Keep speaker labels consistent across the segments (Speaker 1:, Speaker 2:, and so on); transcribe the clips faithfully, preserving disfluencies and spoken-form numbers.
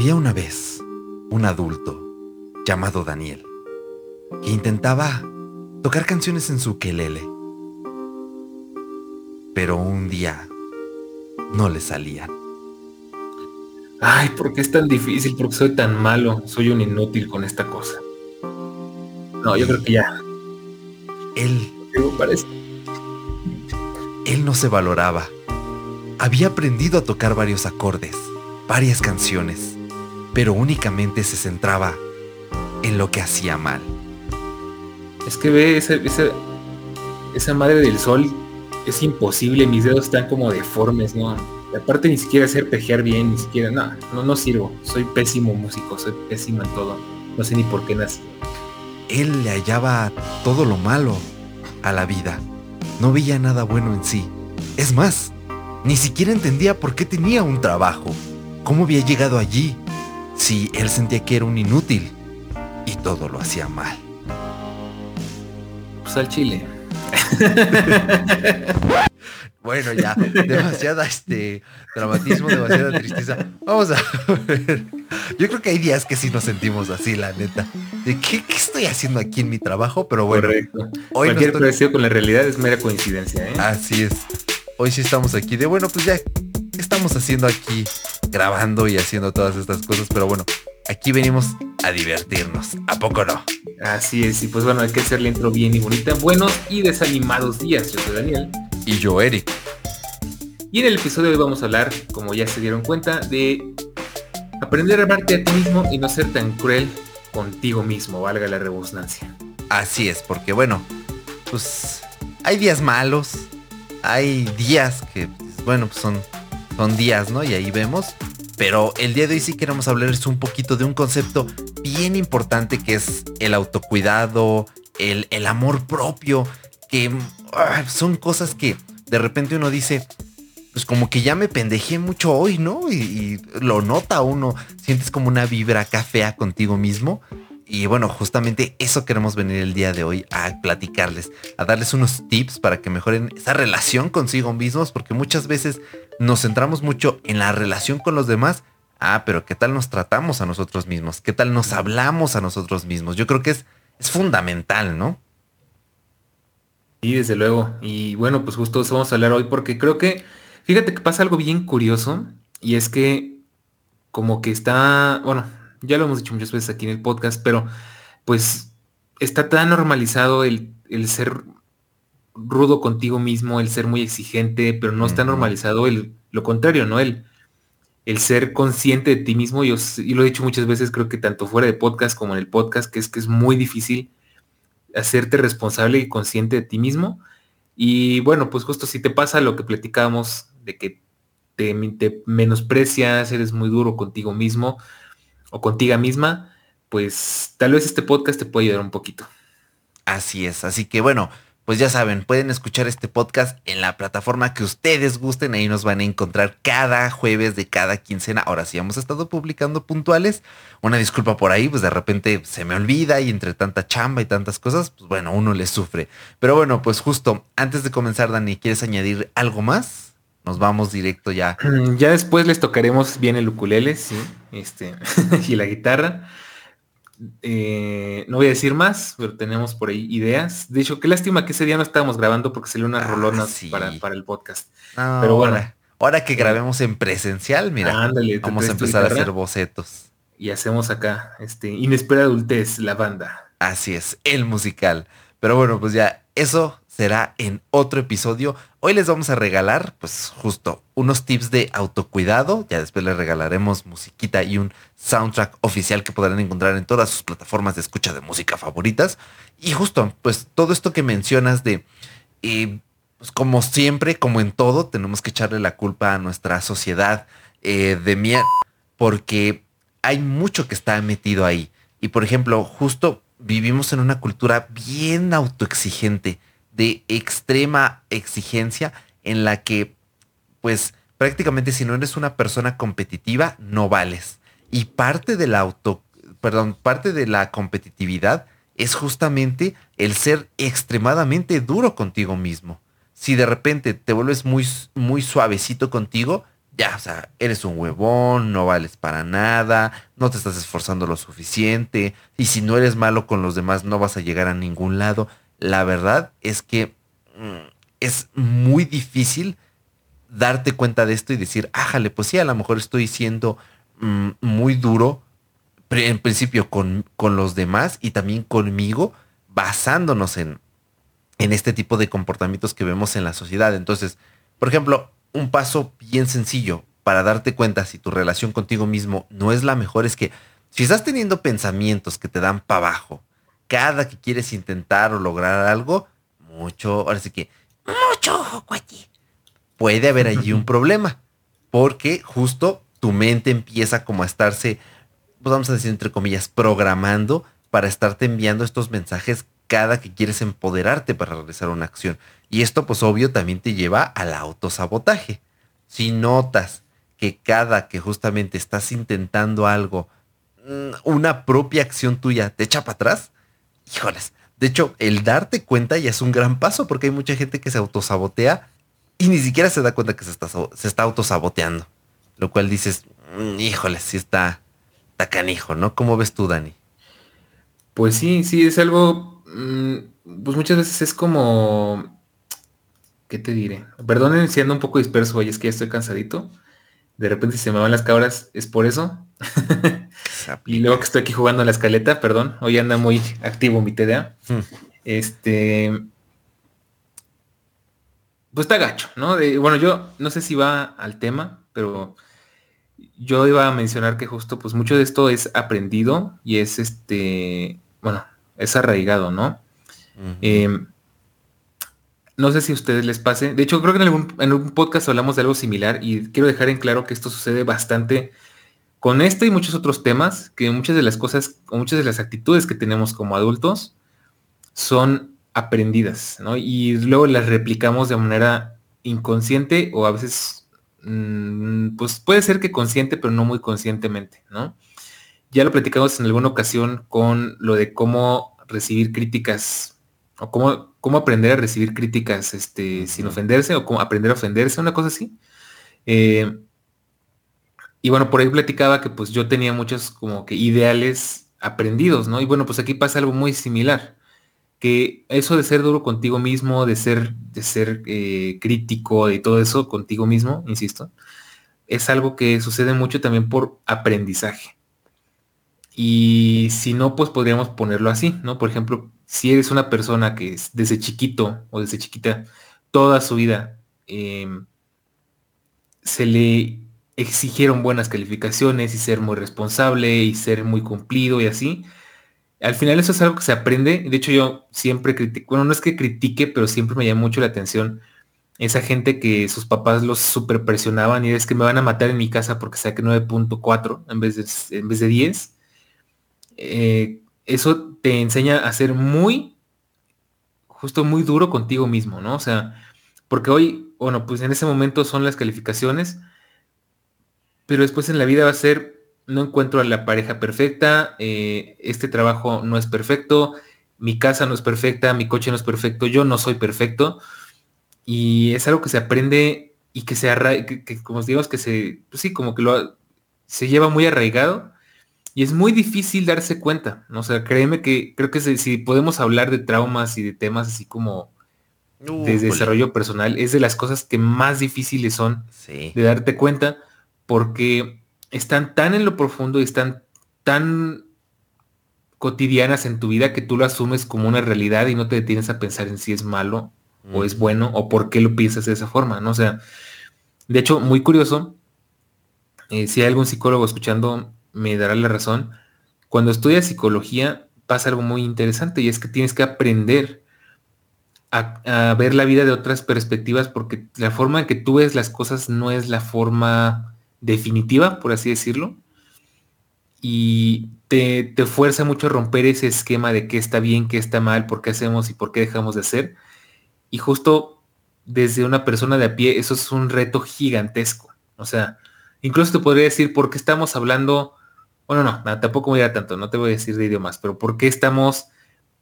Speaker 1: Había una vez un adulto llamado Daniel que intentaba tocar canciones en su ukelele, pero un día no le salían.
Speaker 2: Ay, ¿por qué es tan difícil? ¿Por qué soy tan malo? Soy un inútil con esta cosa. No, yo creo que
Speaker 1: Y
Speaker 2: ya.
Speaker 1: él,
Speaker 2: Digo, parece.
Speaker 1: él no se valoraba. Había aprendido a tocar varios acordes, varias canciones, pero únicamente se centraba en lo que hacía mal.
Speaker 2: Es que ve esa, esa, esa madre del sol. Es imposible, mis dedos están como deformes, ¿no? Y aparte ni siquiera sé arpegiar bien, ni siquiera, no, no, no sirvo. Soy pésimo músico, soy pésimo en todo. No sé ni por qué nací.
Speaker 1: Él le hallaba todo lo malo a la vida. No veía nada bueno en sí. Es más, ni siquiera entendía por qué tenía un trabajo. ¿Cómo había llegado allí? Si él sentía que era un inútil y todo lo hacía mal.
Speaker 2: Pues al chile.
Speaker 1: Bueno, ya, demasiada este dramatismo, demasiada tristeza. Vamos a ver. Yo creo que hay días que sí nos sentimos así, la neta. ¿De qué, qué estoy haciendo aquí en mi trabajo? Pero bueno,
Speaker 2: Correcto.
Speaker 1: hoy nos
Speaker 2: Cualquier
Speaker 1: toca.
Speaker 2: parecido con la realidad es mera coincidencia, ¿eh?
Speaker 1: Así es. Hoy sí estamos aquí de bueno, pues ya, ¿qué estamos haciendo aquí? Grabando y haciendo todas estas cosas, pero bueno, aquí venimos a divertirnos. ¿A poco no?
Speaker 2: Así es, y pues bueno, hay que hacer la intro bien y bonita. Buenos y desanimados días, yo soy Daniel.
Speaker 1: Y yo, Eric.
Speaker 2: Y en el episodio de hoy vamos a hablar, como ya se dieron cuenta, de aprender a amarte a ti mismo y no ser tan cruel contigo mismo, valga la redundancia.
Speaker 1: Así es, porque bueno, pues hay días malos, hay días que, pues, bueno, pues son, son días, ¿no? Y ahí vemos. Pero el día de hoy sí queremos hablarles un poquito de un concepto bien importante que es el autocuidado, el, el amor propio, que ah, son cosas que de repente uno dice, pues como que ya me pendejé mucho hoy, ¿no? Y, y lo nota uno, sientes como una vibra acá fea contigo mismo. Y bueno, justamente eso queremos venir el día de hoy a platicarles, a darles unos tips para que mejoren esa relación consigo mismos, porque muchas veces nos centramos mucho en la relación con los demás. Ah, pero ¿qué tal nos tratamos a nosotros mismos? ¿Qué tal nos hablamos a nosotros mismos? Yo creo que es, es fundamental, ¿no?
Speaker 2: Y desde luego, y bueno, pues justo eso vamos a hablar hoy porque creo que, fíjate que pasa algo bien curioso y es que como que está, bueno, ya lo hemos dicho muchas veces aquí en el podcast, pero pues está tan normalizado el, el ser rudo contigo mismo, el ser muy exigente, pero no está
Speaker 1: Ujú.
Speaker 2: normalizado el, lo contrario, ¿no? El, el ser consciente de ti mismo. Yo, s- y lo he dicho muchas veces, creo que tanto fuera de podcast como en el podcast, que es que es muy difícil hacerte responsable y consciente de ti mismo. Y bueno, pues justo si te pasa lo que platicábamos de que te, te menosprecias, eres muy duro contigo mismo o contigo misma, pues tal vez este podcast te puede ayudar un poquito.
Speaker 1: Así es, así que bueno, pues ya saben, pueden escuchar este podcast en la plataforma que ustedes gusten, ahí nos van a encontrar cada jueves de cada quincena. Ahora sí hemos estado publicando puntuales, una disculpa por ahí, pues de repente se me olvida y entre tanta chamba y tantas cosas, pues bueno, uno le sufre. Pero bueno, pues justo antes de comenzar, Dani, ¿quieres añadir algo más? Nos vamos directo ya.
Speaker 2: Ya después les tocaremos bien el ukulele, sí, este, y la guitarra. Eh, no voy a decir más, pero tenemos por ahí ideas. De hecho, qué lástima que ese día no estábamos grabando porque salieron unas
Speaker 1: Ah,
Speaker 2: rolonas para,
Speaker 1: sí.
Speaker 2: para el podcast.
Speaker 1: No,
Speaker 2: Pero bueno,
Speaker 1: ahora, ahora que
Speaker 2: eh,
Speaker 1: grabemos en presencial, mira,
Speaker 2: ándale, te
Speaker 1: vamos a
Speaker 2: traes tu
Speaker 1: empezar a hacer
Speaker 2: guitarra
Speaker 1: bocetos.
Speaker 2: y hacemos acá, este, Inesperada Adultez, la banda.
Speaker 1: Así es, el musical. Pero bueno, pues ya eso será en otro episodio. Hoy les vamos a regalar, pues justo, unos tips de autocuidado. Ya después les regalaremos musiquita y un soundtrack oficial que podrán encontrar en todas sus plataformas de escucha de música favoritas. Y justo, pues todo esto que mencionas de, eh, pues como siempre, como en todo, tenemos que echarle la culpa a nuestra sociedad eh, de mierda, porque hay mucho que está metido ahí. Y por ejemplo, justo vivimos en una cultura bien autoexigente, de extrema exigencia, en la que, pues, prácticamente si no eres una persona competitiva, no vales. Y parte de la auto, perdón, parte de la competitividad es justamente el ser extremadamente duro contigo mismo. Si de repente te vuelves muy, muy suavecito contigo, ya, o sea, eres un huevón, no vales para nada, no te estás esforzando lo suficiente, y si no eres malo con los demás no vas a llegar a ningún lado. La verdad es que mm, es muy difícil darte cuenta de esto y decir, ájale, pues sí, a lo mejor estoy siendo mm, muy duro, pri- en principio con, con los demás y también conmigo, basándonos en, en este tipo de comportamientos que vemos en la sociedad. Entonces, por ejemplo, un paso bien sencillo para darte cuenta si tu relación contigo mismo no es la mejor es que si estás teniendo pensamientos que te dan para abajo, cada que quieres intentar o lograr algo, mucho, ahora sí que, mucho ojo, cuate, puede haber allí un problema, porque justo tu mente empieza como a estarse, pues vamos a decir entre comillas, programando para estarte enviando estos mensajes cada que quieres empoderarte para realizar una acción. Y esto pues obvio también te lleva al autosabotaje. Si notas que cada que justamente estás intentando algo, mm, una propia acción tuya te echa para atrás, híjoles. De hecho, el darte cuenta ya es un gran paso porque hay mucha gente que se autosabotea y ni siquiera se da cuenta que se está, so- se está autosaboteando. Lo cual dices, "Mm, híjole, sí está, está canijo, ¿no? ¿Cómo ves tú, Dani?
Speaker 2: Pues sí, sí, es algo, mm, pues muchas veces es como, ¿qué te diré? Perdonen si ando un poco disperso, oye, es que ya estoy cansadito. De repente se me van las cabras, es por eso.
Speaker 1: Se
Speaker 2: Y luego
Speaker 1: aplica.
Speaker 2: que estoy aquí jugando a la escaleta, perdón, hoy anda muy activo mi T D A.
Speaker 1: Hmm.
Speaker 2: Este, pues está gacho, ¿no? De- bueno, yo no sé si va al tema, pero yo iba a mencionar que justo, pues mucho de esto es aprendido y es este, bueno, es arraigado, ¿no?
Speaker 1: Ujú.
Speaker 2: Em, no sé si a ustedes les pase. De hecho, creo que en algún, en algún podcast hablamos de algo similar y quiero dejar en claro que esto sucede bastante con este y muchos otros temas, que muchas de las cosas o muchas de las actitudes que tenemos como adultos son aprendidas, ¿no? Y luego las replicamos de manera inconsciente o a veces, mm, pues puede ser que consciente, pero no muy conscientemente, ¿no? Ya lo platicamos en alguna ocasión con lo de cómo recibir críticas o cómo, cómo aprender a recibir críticas este, sin
Speaker 1: Ujú.
Speaker 2: ofenderse o cómo aprender a ofenderse, una cosa así. Eh, y bueno, por ahí platicaba que pues yo tenía muchos como que ideales aprendidos, ¿no? Y bueno, pues aquí pasa algo muy similar, que eso de ser duro contigo mismo, de ser, de ser eh, crítico, de todo eso contigo mismo, insisto, es algo que sucede mucho también por aprendizaje. Y si no, pues podríamos ponerlo así, ¿no? Por ejemplo, si eres una persona que es desde chiquito o desde chiquita, toda su vida em, se le exigieron buenas calificaciones y ser muy responsable y ser muy cumplido y así. Al final eso es algo que se aprende. De hecho, yo siempre critico, bueno, no es que critique, pero siempre me llama mucho la atención esa gente que sus papás los super presionaban y es que me van a matar en mi casa porque saqué nueve punto cuatro en vez de, en vez de diez. Eh, eso te enseña a ser muy, justo muy duro contigo mismo, ¿no? O sea, porque hoy, bueno, pues en ese momento son las calificaciones, pero después en la vida va a ser, no encuentro a la pareja perfecta, eh, este trabajo no es perfecto, mi casa no es perfecta, mi coche no es perfecto, yo no soy perfecto, y es algo que se aprende y que se arraiga, que, que como digamos que se, pues sí, como que lo se lleva muy arraigado y es muy difícil darse cuenta, ¿no? O sea, créeme que creo que si, si podemos hablar de traumas y de temas así como de
Speaker 1: Újule.
Speaker 2: desarrollo personal, es de las cosas que más difíciles son
Speaker 1: Sí.
Speaker 2: de darte cuenta porque están tan en lo profundo y están tan cotidianas en tu vida que tú lo asumes como una realidad y no te detienes a pensar en si es malo o es
Speaker 1: Ujú.
Speaker 2: bueno o por qué lo piensas de esa forma, ¿no? O sea, de hecho, muy curioso, eh, si hay algún psicólogo escuchando, me dará la razón. Cuando estudias psicología pasa algo muy interesante y es que tienes que aprender a, a ver la vida de otras perspectivas porque la forma en que tú ves las cosas no es la forma definitiva, por así decirlo, y te, te fuerza mucho a romper ese esquema de qué está bien, qué está mal, por qué hacemos y por qué dejamos de hacer. Y justo desde una persona de a pie, eso es un reto gigantesco. O sea, incluso te podría decir por qué estamos hablando, bueno, no, no, tampoco voy a ir a tanto, no te voy a decir de idiomas, pero por qué estamos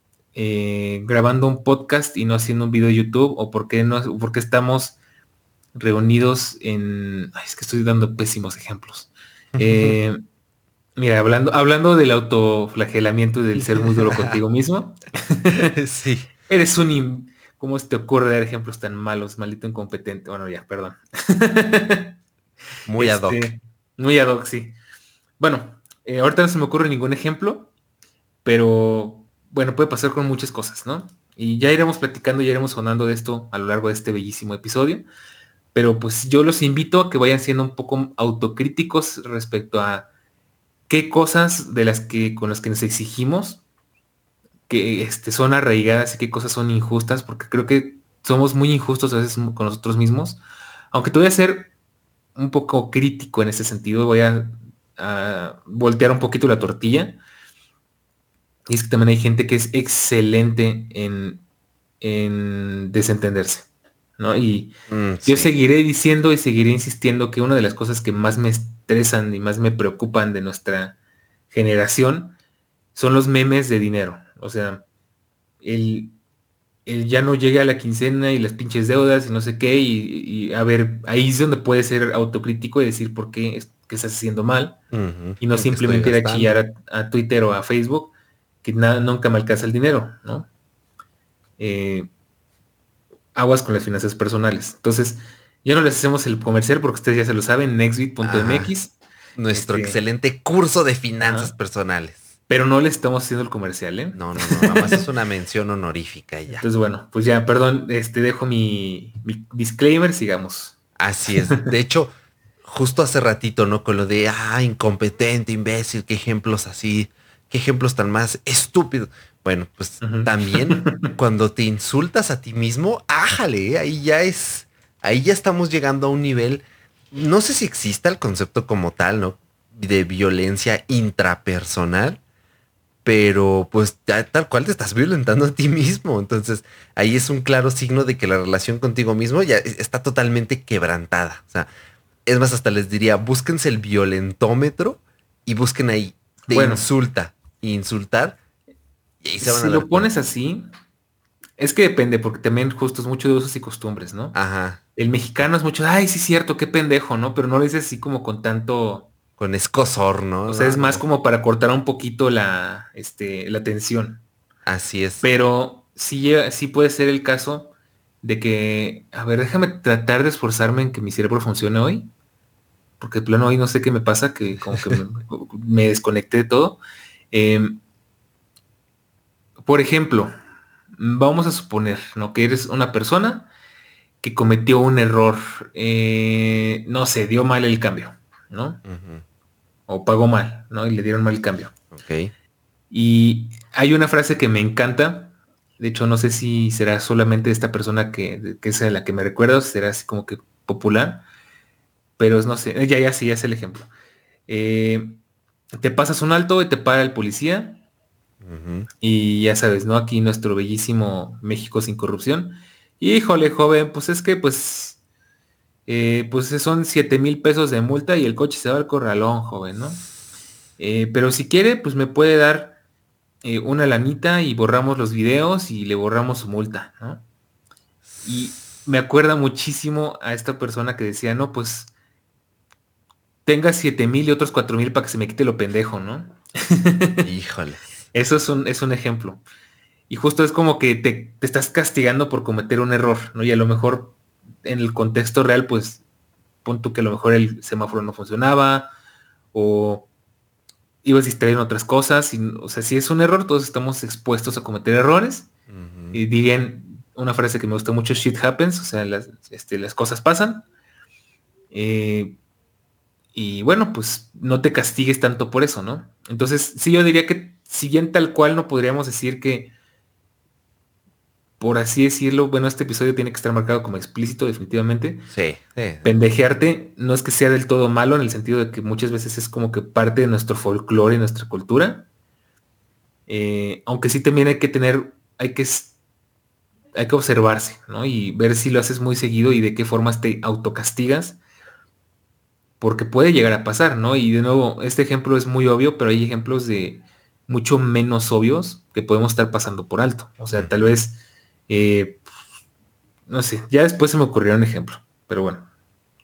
Speaker 2: eh, grabando un podcast y no haciendo un video de YouTube, o por qué no, por qué estamos reunidos en... Ay, es que estoy dando pésimos ejemplos. Eh, mira, hablando, hablando del autoflagelamiento y del ser muy duro contigo mismo.
Speaker 1: Sí.
Speaker 2: Eres un... im- ¿Cómo se te ocurre dar ejemplos tan malos, maldito incompetente? Bueno, ya, perdón.
Speaker 1: Muy ad hoc.
Speaker 2: Este, muy ad hoc, sí. Bueno, eh, ahorita no se me ocurre ningún ejemplo, pero bueno, puede pasar con muchas cosas, ¿no? Y ya iremos platicando, ya iremos sonando de esto a lo largo de este bellísimo episodio. Pero pues yo los invito a que vayan siendo un poco autocríticos respecto a qué cosas de las que con las que nos exigimos que este, son arraigadas y qué cosas son injustas, porque creo que somos muy injustos a veces con nosotros mismos. Aunque te voy a ser un poco crítico en ese sentido, voy a, a voltear un poquito la tortilla. Y es que también hay gente que es excelente en, en desentenderse, ¿no? Y
Speaker 1: Mm,
Speaker 2: yo
Speaker 1: sí.
Speaker 2: seguiré diciendo y seguiré insistiendo que una de las cosas que más me estresan y más me preocupan de nuestra generación son los memes de dinero. O sea, el, el ya no llegue a la quincena y las pinches deudas y no sé qué. Y, y, a ver, ahí es donde puedes ser autocrítico y decir por qué, es, qué estás haciendo mal.
Speaker 1: Ujú.
Speaker 2: Y no
Speaker 1: ¿En qué estoy
Speaker 2: simplemente ir a
Speaker 1: gastando?
Speaker 2: chillar a, a Twitter o a Facebook, que nada, nunca me alcanza el dinero, ¿no? Eh, aguas con las finanzas personales. Entonces, ya no les hacemos el comercial porque ustedes ya se lo saben, nextbit punto
Speaker 1: Ajá.
Speaker 2: m x,
Speaker 1: Nuestro
Speaker 2: este,
Speaker 1: excelente curso de finanzas
Speaker 2: ajá,
Speaker 1: personales.
Speaker 2: pero no le estamos haciendo el comercial, ¿eh?
Speaker 1: No, no, no, nada más es una mención honorífica y ya.
Speaker 2: Entonces, bueno, pues ya, perdón, este, dejo mi, mi disclaimer, sigamos.
Speaker 1: Así es. De hecho, justo hace ratito, ¿no? Con lo de, ah, incompetente, imbécil, qué ejemplos así, qué ejemplos tan más estúpidos. Bueno, pues
Speaker 2: Ujú.
Speaker 1: también cuando te insultas a ti mismo, ájale, ¿eh? Ahí ya es, ahí ya estamos llegando a un nivel, no sé si exista el concepto como tal, ¿no? De violencia intrapersonal, pero pues ya tal cual te estás violentando a ti mismo. Entonces ahí es un claro signo de que la relación contigo mismo ya es- está totalmente quebrantada. O sea, es más, hasta les diría, búsquense el violentómetro y busquen ahí, te
Speaker 2: Bueno,
Speaker 1: insulta, insultar, y ahí se van a
Speaker 2: si
Speaker 1: dar
Speaker 2: lo pones
Speaker 1: cuenta.
Speaker 2: así, es que depende, porque también justo es mucho de usos y costumbres, ¿no?
Speaker 1: Ajá,
Speaker 2: El mexicano es mucho, ay, sí, cierto, qué pendejo, ¿no? Pero no lo dices así como con tanto,
Speaker 1: con escosor, ¿no?
Speaker 2: o sea,
Speaker 1: No,
Speaker 2: es
Speaker 1: no,
Speaker 2: más
Speaker 1: no.
Speaker 2: como para cortar un poquito la, este, la tensión.
Speaker 1: Así es.
Speaker 2: Pero sí, llega- sí puede ser el caso de que, a ver, déjame tratar de esforzarme en que mi cerebro funcione hoy, porque de plano hoy no sé qué me pasa, que como que me, me desconecté de todo. Em, por ejemplo, vamos a suponer, ¿no? Que eres una persona que cometió un error, eh, no sé, dio mal el cambio, ¿no?
Speaker 1: Ujú.
Speaker 2: O pagó mal, ¿no? Y le dieron mal el cambio.
Speaker 1: Ok.
Speaker 2: Y hay una frase que me encanta. De hecho, no sé si será solamente esta persona que, que es a la que me recuerdo, será así como que popular, pero es, no sé, ya, ya sí, ya es el ejemplo. Eh, te pasas un alto y te para el policía
Speaker 1: Ujú.
Speaker 2: y ya sabes, ¿no? Aquí nuestro bellísimo México sin corrupción. Híjole, joven, pues es que pues, eh, pues son siete mil pesos de multa y el coche se va al corralón, joven, ¿no? Eh, pero si quiere, pues me puede dar eh, una lanita y borramos los videos y le borramos su multa, ¿no? Y me acuerda muchísimo a esta persona que decía, no, pues tenga siete mil y otros cuatro mil para que se me quite lo pendejo, ¿no?
Speaker 1: Híjoles.
Speaker 2: Eso es un, es un ejemplo. Y justo es como que te, te estás castigando por cometer un error, ¿no? Y a lo mejor en el contexto real, pues pon tú que a lo mejor el semáforo no funcionaba o ibas distraído en otras cosas. Y, o sea, si es un error, todos estamos expuestos a cometer errores.
Speaker 1: Ujú.
Speaker 2: Y dirían una frase que me gusta mucho, shit happens, o sea, las, este, las cosas pasan. Eh, y bueno, pues no te castigues tanto por eso, ¿no? Entonces, sí, yo diría que si bien tal cual no podríamos decir que, por así decirlo, bueno, este episodio tiene que estar marcado como explícito definitivamente.
Speaker 1: Sí, sí, sí.
Speaker 2: Pendejearte no es que sea del todo malo en el sentido de que muchas veces es como que parte de nuestro folclore y nuestra cultura. Eh, aunque sí también hay que tener, hay que hay que observarse, ¿no? Y ver si lo haces muy seguido y de qué formas te autocastigas, porque puede llegar a pasar, ¿no? Y de nuevo, este ejemplo es muy obvio, pero hay ejemplos de mucho menos obvios que podemos estar pasando por alto. O sea, tal
Speaker 1: Ujú.
Speaker 2: vez, eh, no sé, ya después se me ocurrió un ejemplo, pero bueno.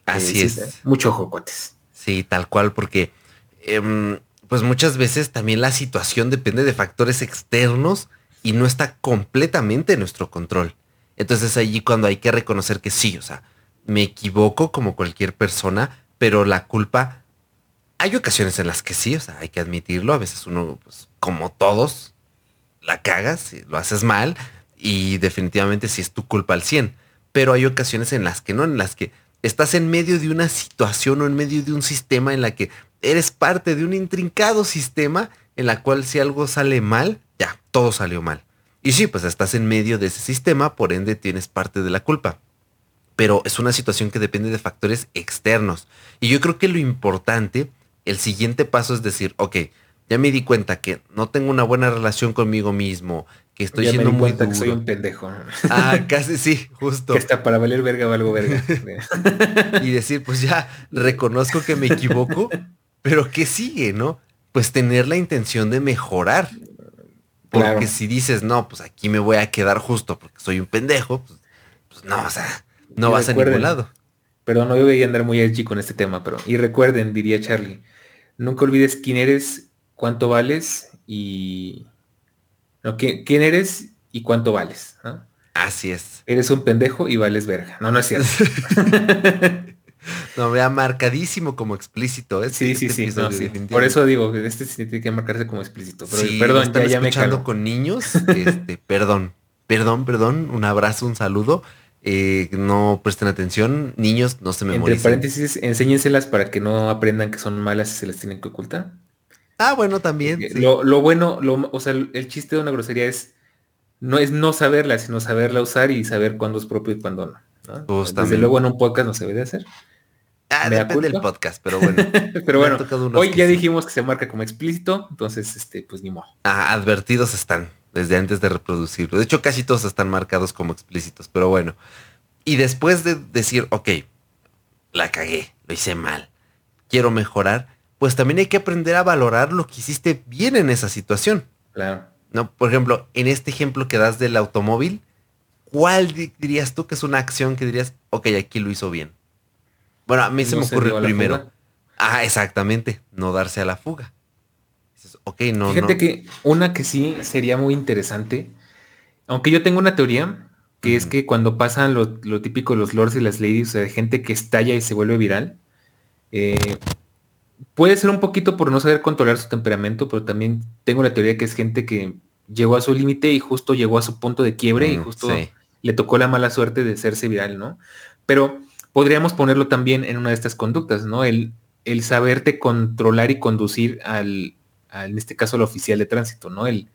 Speaker 1: Así
Speaker 2: sí,
Speaker 1: es.
Speaker 2: mucho ojo, cuates.
Speaker 1: Sí, tal cual, porque em, pues muchas veces también la situación depende de factores externos y no está completamente en nuestro control. Entonces es allí cuando hay que reconocer que sí, o sea, me equivoco como cualquier persona, pero la culpa, hay ocasiones en las que sí, o sea, hay que admitirlo, a veces uno, pues, como todos, la cagas, y lo haces mal y definitivamente sí es tu culpa al cien. Pero hay ocasiones en las que no, en las que estás en medio de una situación o en medio de un sistema en la que eres parte de un intrincado sistema en la cual si algo sale mal, ya, todo salió mal. Y sí, pues estás en medio de ese sistema, por ende tienes parte de la culpa. Pero es una situación que depende de factores externos. Y yo creo que lo importante, el siguiente paso es decir, ok, ya me di cuenta que no tengo una buena relación conmigo mismo, que estoy
Speaker 2: Ya me
Speaker 1: siendo
Speaker 2: di
Speaker 1: muy
Speaker 2: cuenta que soy
Speaker 1: duro.
Speaker 2: un pendejo.
Speaker 1: Ah, casi sí,
Speaker 2: Que
Speaker 1: justo.
Speaker 2: hasta para valer verga valgo verga.
Speaker 1: Y decir, pues ya reconozco que me equivoco, pero ¿qué sigue, no? Pues tener la intención de mejorar. Porque
Speaker 2: Claro.
Speaker 1: si dices, no, pues aquí me voy a quedar justo porque soy un pendejo, pues, pues no, o sea, no
Speaker 2: Y
Speaker 1: vas a ningún
Speaker 2: recuerden,
Speaker 1: lado.
Speaker 2: perdón, no voy a andar muy edgy con este tema, pero y recuerden, diría Charlie, nunca olvides quién eres, cuánto vales y no, ¿quién, quién eres y cuánto vales? ¿No?
Speaker 1: Así es.
Speaker 2: Eres un pendejo y vales verga. No, no es cierto.
Speaker 1: No, vea, marcadísimo como explícito este,
Speaker 2: Sí, sí,
Speaker 1: este
Speaker 2: sí, no,
Speaker 1: episodio,
Speaker 2: sí. Por
Speaker 1: definitivamente.
Speaker 2: eso digo, este sí tiene que marcarse como explícito. Pero
Speaker 1: Si lo
Speaker 2: perdón, ya,
Speaker 1: están
Speaker 2: ya me
Speaker 1: escuchando
Speaker 2: calmo.
Speaker 1: con niños, este, perdón, perdón, perdón, un abrazo, un saludo. Eh, no presten atención, niños, no se
Speaker 2: Entre
Speaker 1: memoricen.
Speaker 2: paréntesis, enséñenselas para que no aprendan que son malas y se las tienen que ocultar.
Speaker 1: Ah, bueno, también,
Speaker 2: Porque
Speaker 1: sí.
Speaker 2: lo, lo bueno, lo, o sea, el, el chiste de una grosería es no es no saberla, sino saberla usar y saber cuándo es propio y cuándo no. ¿No? Desde luego en
Speaker 1: Justamente.
Speaker 2: un podcast no se debe de hacer.
Speaker 1: Ah,
Speaker 2: Mea
Speaker 1: depende del
Speaker 2: culpa.
Speaker 1: podcast, pero bueno,
Speaker 2: Pero
Speaker 1: me han
Speaker 2: bueno,
Speaker 1: tocado unos
Speaker 2: hoy
Speaker 1: que
Speaker 2: ya
Speaker 1: sí.
Speaker 2: dijimos que se marca como explícito, entonces, este, pues ni modo.
Speaker 1: Ah, advertidos están desde antes de reproducirlo. De hecho, casi todos están marcados como explícitos, pero bueno. Y después de decir, ok, la cagué, lo hice mal, quiero mejorar, pues también hay que aprender a valorar lo que hiciste bien en esa situación.
Speaker 2: Claro.
Speaker 1: ¿No? Por ejemplo, en este ejemplo que das del automóvil, ¿cuál di- dirías tú que es una acción que dirías, ok, aquí lo hizo bien? Bueno, a mí se
Speaker 2: No
Speaker 1: me
Speaker 2: se
Speaker 1: ocurre
Speaker 2: dio a la
Speaker 1: primero.
Speaker 2: fuga.
Speaker 1: Ah, exactamente, no darse a la fuga. Dices, ok, no,
Speaker 2: Fíjate
Speaker 1: no.
Speaker 2: que una que sí sería muy interesante, aunque yo tengo una teoría, que es
Speaker 1: Ujú,
Speaker 2: que cuando pasan lo, lo típico los lords y las ladies, o sea, gente que estalla y se vuelve viral, eh, puede ser un poquito por no saber controlar su temperamento, pero también tengo la teoría que es gente que llegó a su límite y justo llegó a su punto de quiebre y
Speaker 1: mm,
Speaker 2: justo
Speaker 1: sí.
Speaker 2: le tocó la mala suerte de hacerse viral, ¿no? Pero podríamos ponerlo también en una de estas conductas, ¿no? El, el saberte controlar y conducir al, al, en este caso, al oficial de tránsito, ¿no? El,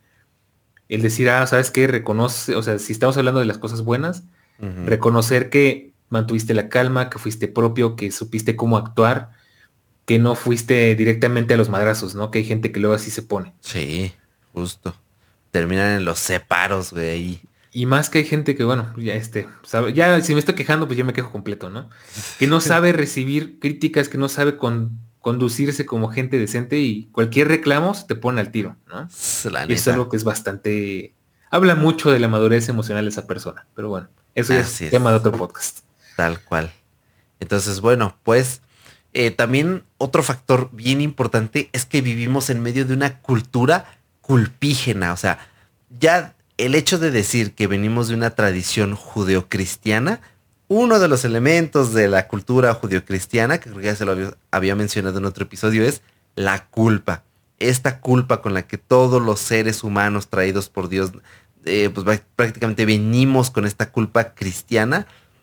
Speaker 2: el decir, ah, ¿sabes qué? Reconoce, o sea, si estamos hablando de las cosas buenas,
Speaker 1: Ujú,
Speaker 2: reconocer que mantuviste la calma, que fuiste propio, que supiste cómo actuar, que no fuiste directamente a los madrazos, ¿no? Que hay gente que luego así se pone.
Speaker 1: sí, justo. Terminan en los separos, güey, ahí.
Speaker 2: Y más que hay gente que, bueno, ya este, sabe, ya si me estoy quejando, pues yo me quejo completo, ¿no? Que no sabe recibir críticas, que no sabe con- conducirse como gente decente y cualquier reclamo se te pone al tiro, ¿no?
Speaker 1: La
Speaker 2: Y eso es
Speaker 1: neta,
Speaker 2: algo que es bastante, habla mucho de la madurez emocional de esa persona, pero bueno, eso ya es
Speaker 1: así
Speaker 2: tema de
Speaker 1: es,
Speaker 2: otro podcast.
Speaker 1: tal cual. Entonces, bueno, pues eh, también otro factor bien importante es que vivimos en medio de una cultura culpígena. O sea, ya el hecho de decir que venimos de una tradición judeocristiana, uno de los elementos de la cultura judeocristiana, que creo que ya se lo había, había mencionado en otro episodio, es la culpa. Esta culpa con la que todos los seres humanos traídos por Dios, eh, pues va- prácticamente venimos con esta culpa cristiana,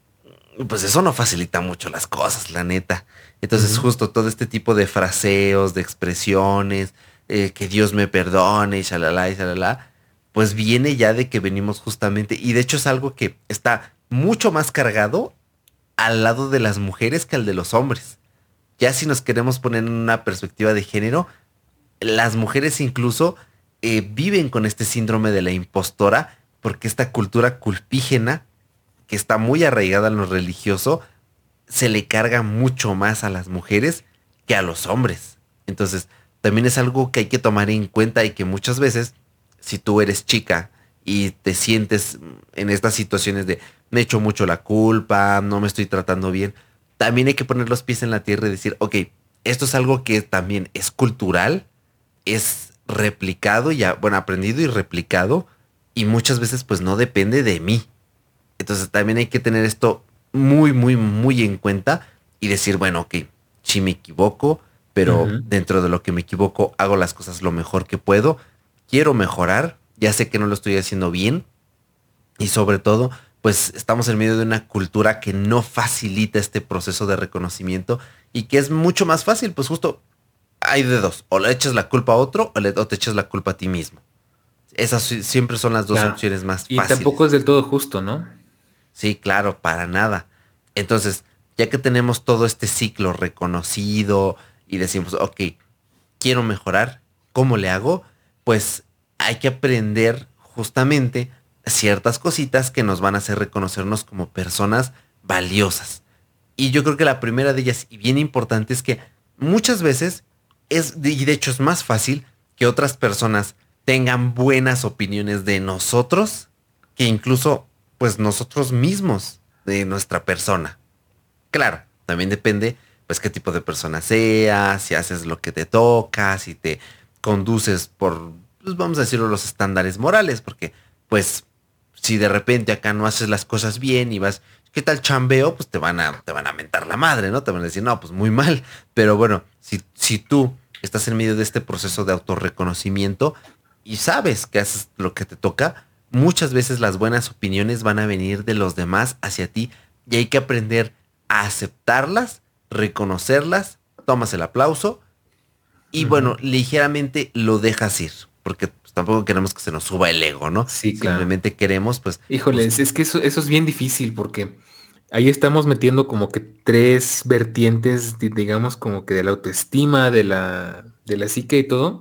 Speaker 1: pues eso no facilita mucho las cosas, la neta. Entonces,
Speaker 2: Ujú.
Speaker 1: justo todo este tipo de fraseos, de expresiones, eh, que Dios me perdone, y shalala, y shalala, pues viene ya de que venimos justamente, y de hecho es algo que está mucho más cargado al lado de las mujeres que al de los hombres. Ya si nos queremos poner en una perspectiva de género, las mujeres incluso eh, viven con este síndrome de la impostora, porque esta cultura culpígena, que está muy arraigada en lo religioso, se le carga mucho más a las mujeres que a los hombres. Entonces, también es algo que hay que tomar en cuenta y que muchas veces, si tú eres chica y te sientes en estas situaciones de me echo mucho la culpa, no me estoy tratando bien, también hay que poner los pies en la tierra y decir, ok, esto es algo que también es cultural, es replicado, ya, bueno, aprendido y replicado, y muchas veces pues no depende de mí. Entonces también hay que tener esto muy, muy, muy en cuenta y decir, bueno, ok, sí me equivoco, pero
Speaker 2: Ujú.
Speaker 1: dentro de lo que me equivoco hago las cosas lo mejor que puedo. Quiero mejorar, ya sé que no lo estoy haciendo bien y sobre todo, pues estamos en medio de una cultura que no facilita este proceso de reconocimiento y que es mucho más fácil, pues justo hay de dos, o le echas la culpa a otro o, le, o te echas la culpa a ti mismo. Esas si- siempre son las dos
Speaker 2: Claro.
Speaker 1: opciones más
Speaker 2: Y tampoco
Speaker 1: fáciles.
Speaker 2: es del todo justo, ¿no?
Speaker 1: Sí, claro, para nada. Entonces, ya que tenemos todo este ciclo reconocido y decimos, ok, quiero mejorar, ¿cómo le hago? Pues hay que aprender justamente ciertas cositas que nos van a hacer reconocernos como personas valiosas. Y yo creo que la primera de ellas, y bien importante, es que muchas veces es, y de hecho es más fácil que otras personas tengan buenas opiniones de nosotros que incluso pues nosotros mismos de nuestra persona. Claro, también depende pues qué tipo de persona seas, si haces lo que te toca, si te conduces por, pues vamos a decirlo, los estándares morales, porque pues si de repente acá no haces las cosas bien y vas, ¿qué tal chambeo? Pues te van a, te van a mentar la madre, ¿no? Te van a decir, no, pues muy mal. Pero bueno, si, si tú estás en medio de este proceso de autorreconocimiento y sabes que haces lo que te toca, muchas veces las buenas opiniones van a venir de los demás hacia ti y hay que aprender a aceptarlas, reconocerlas, tomas el aplauso y bueno,
Speaker 2: Ujú.
Speaker 1: ligeramente lo dejas ir, porque pues, tampoco queremos que se nos suba el ego, ¿no?
Speaker 2: Sí, claro.
Speaker 1: Simplemente queremos, pues,
Speaker 2: Híjoles,
Speaker 1: justo.
Speaker 2: es que eso, eso es bien difícil porque ahí estamos metiendo como que tres vertientes, di- digamos, como que de la autoestima, de la, de la psique y todo.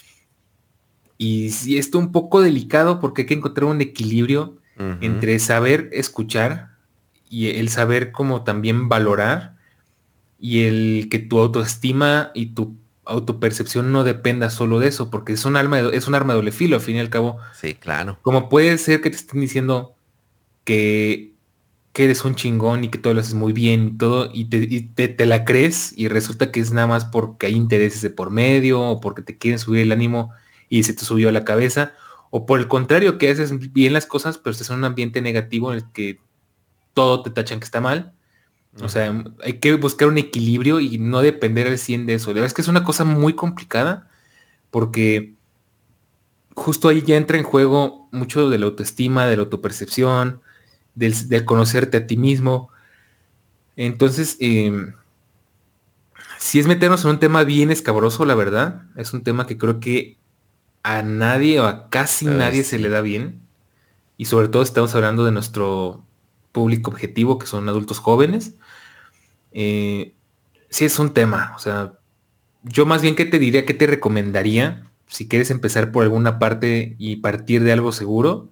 Speaker 2: Y sí, esto un poco delicado porque hay que encontrar un equilibrio
Speaker 1: Ujú,
Speaker 2: entre saber escuchar y el saber como también valorar y el que tu autoestima y tu autopercepción no dependa solo de eso, porque es un arma de- es un arma de doble filo, al fin y al cabo.
Speaker 1: sí, claro.
Speaker 2: Como puede ser que te estén diciendo que, que eres un chingón y que todo lo haces muy bien y todo, y te, y te, te la crees y resulta que es nada más porque hay intereses de por medio o porque te quieren subir el ánimo y se te subió a la cabeza, o por el contrario, que haces bien las cosas, pero estás en un ambiente negativo en el que todo te tachan que está mal. O sea,
Speaker 1: Ujú,
Speaker 2: hay que buscar un equilibrio y no depender al cien de eso. La verdad es que es una cosa muy complicada porque justo ahí ya entra en juego mucho de la autoestima, de la autopercepción, del, del conocerte a ti mismo. Entonces, eh, si es meternos en un tema bien escabroso, la verdad, es un tema que creo que a nadie o a casi
Speaker 1: eh,
Speaker 2: nadie se le
Speaker 1: sí,
Speaker 2: da bien. Y sobre todo estamos hablando de nuestro público objetivo, que son adultos jóvenes. Eh, sí es un tema, o sea, yo más bien que te diría, que te recomendaría, si quieres empezar por alguna parte y partir de algo seguro.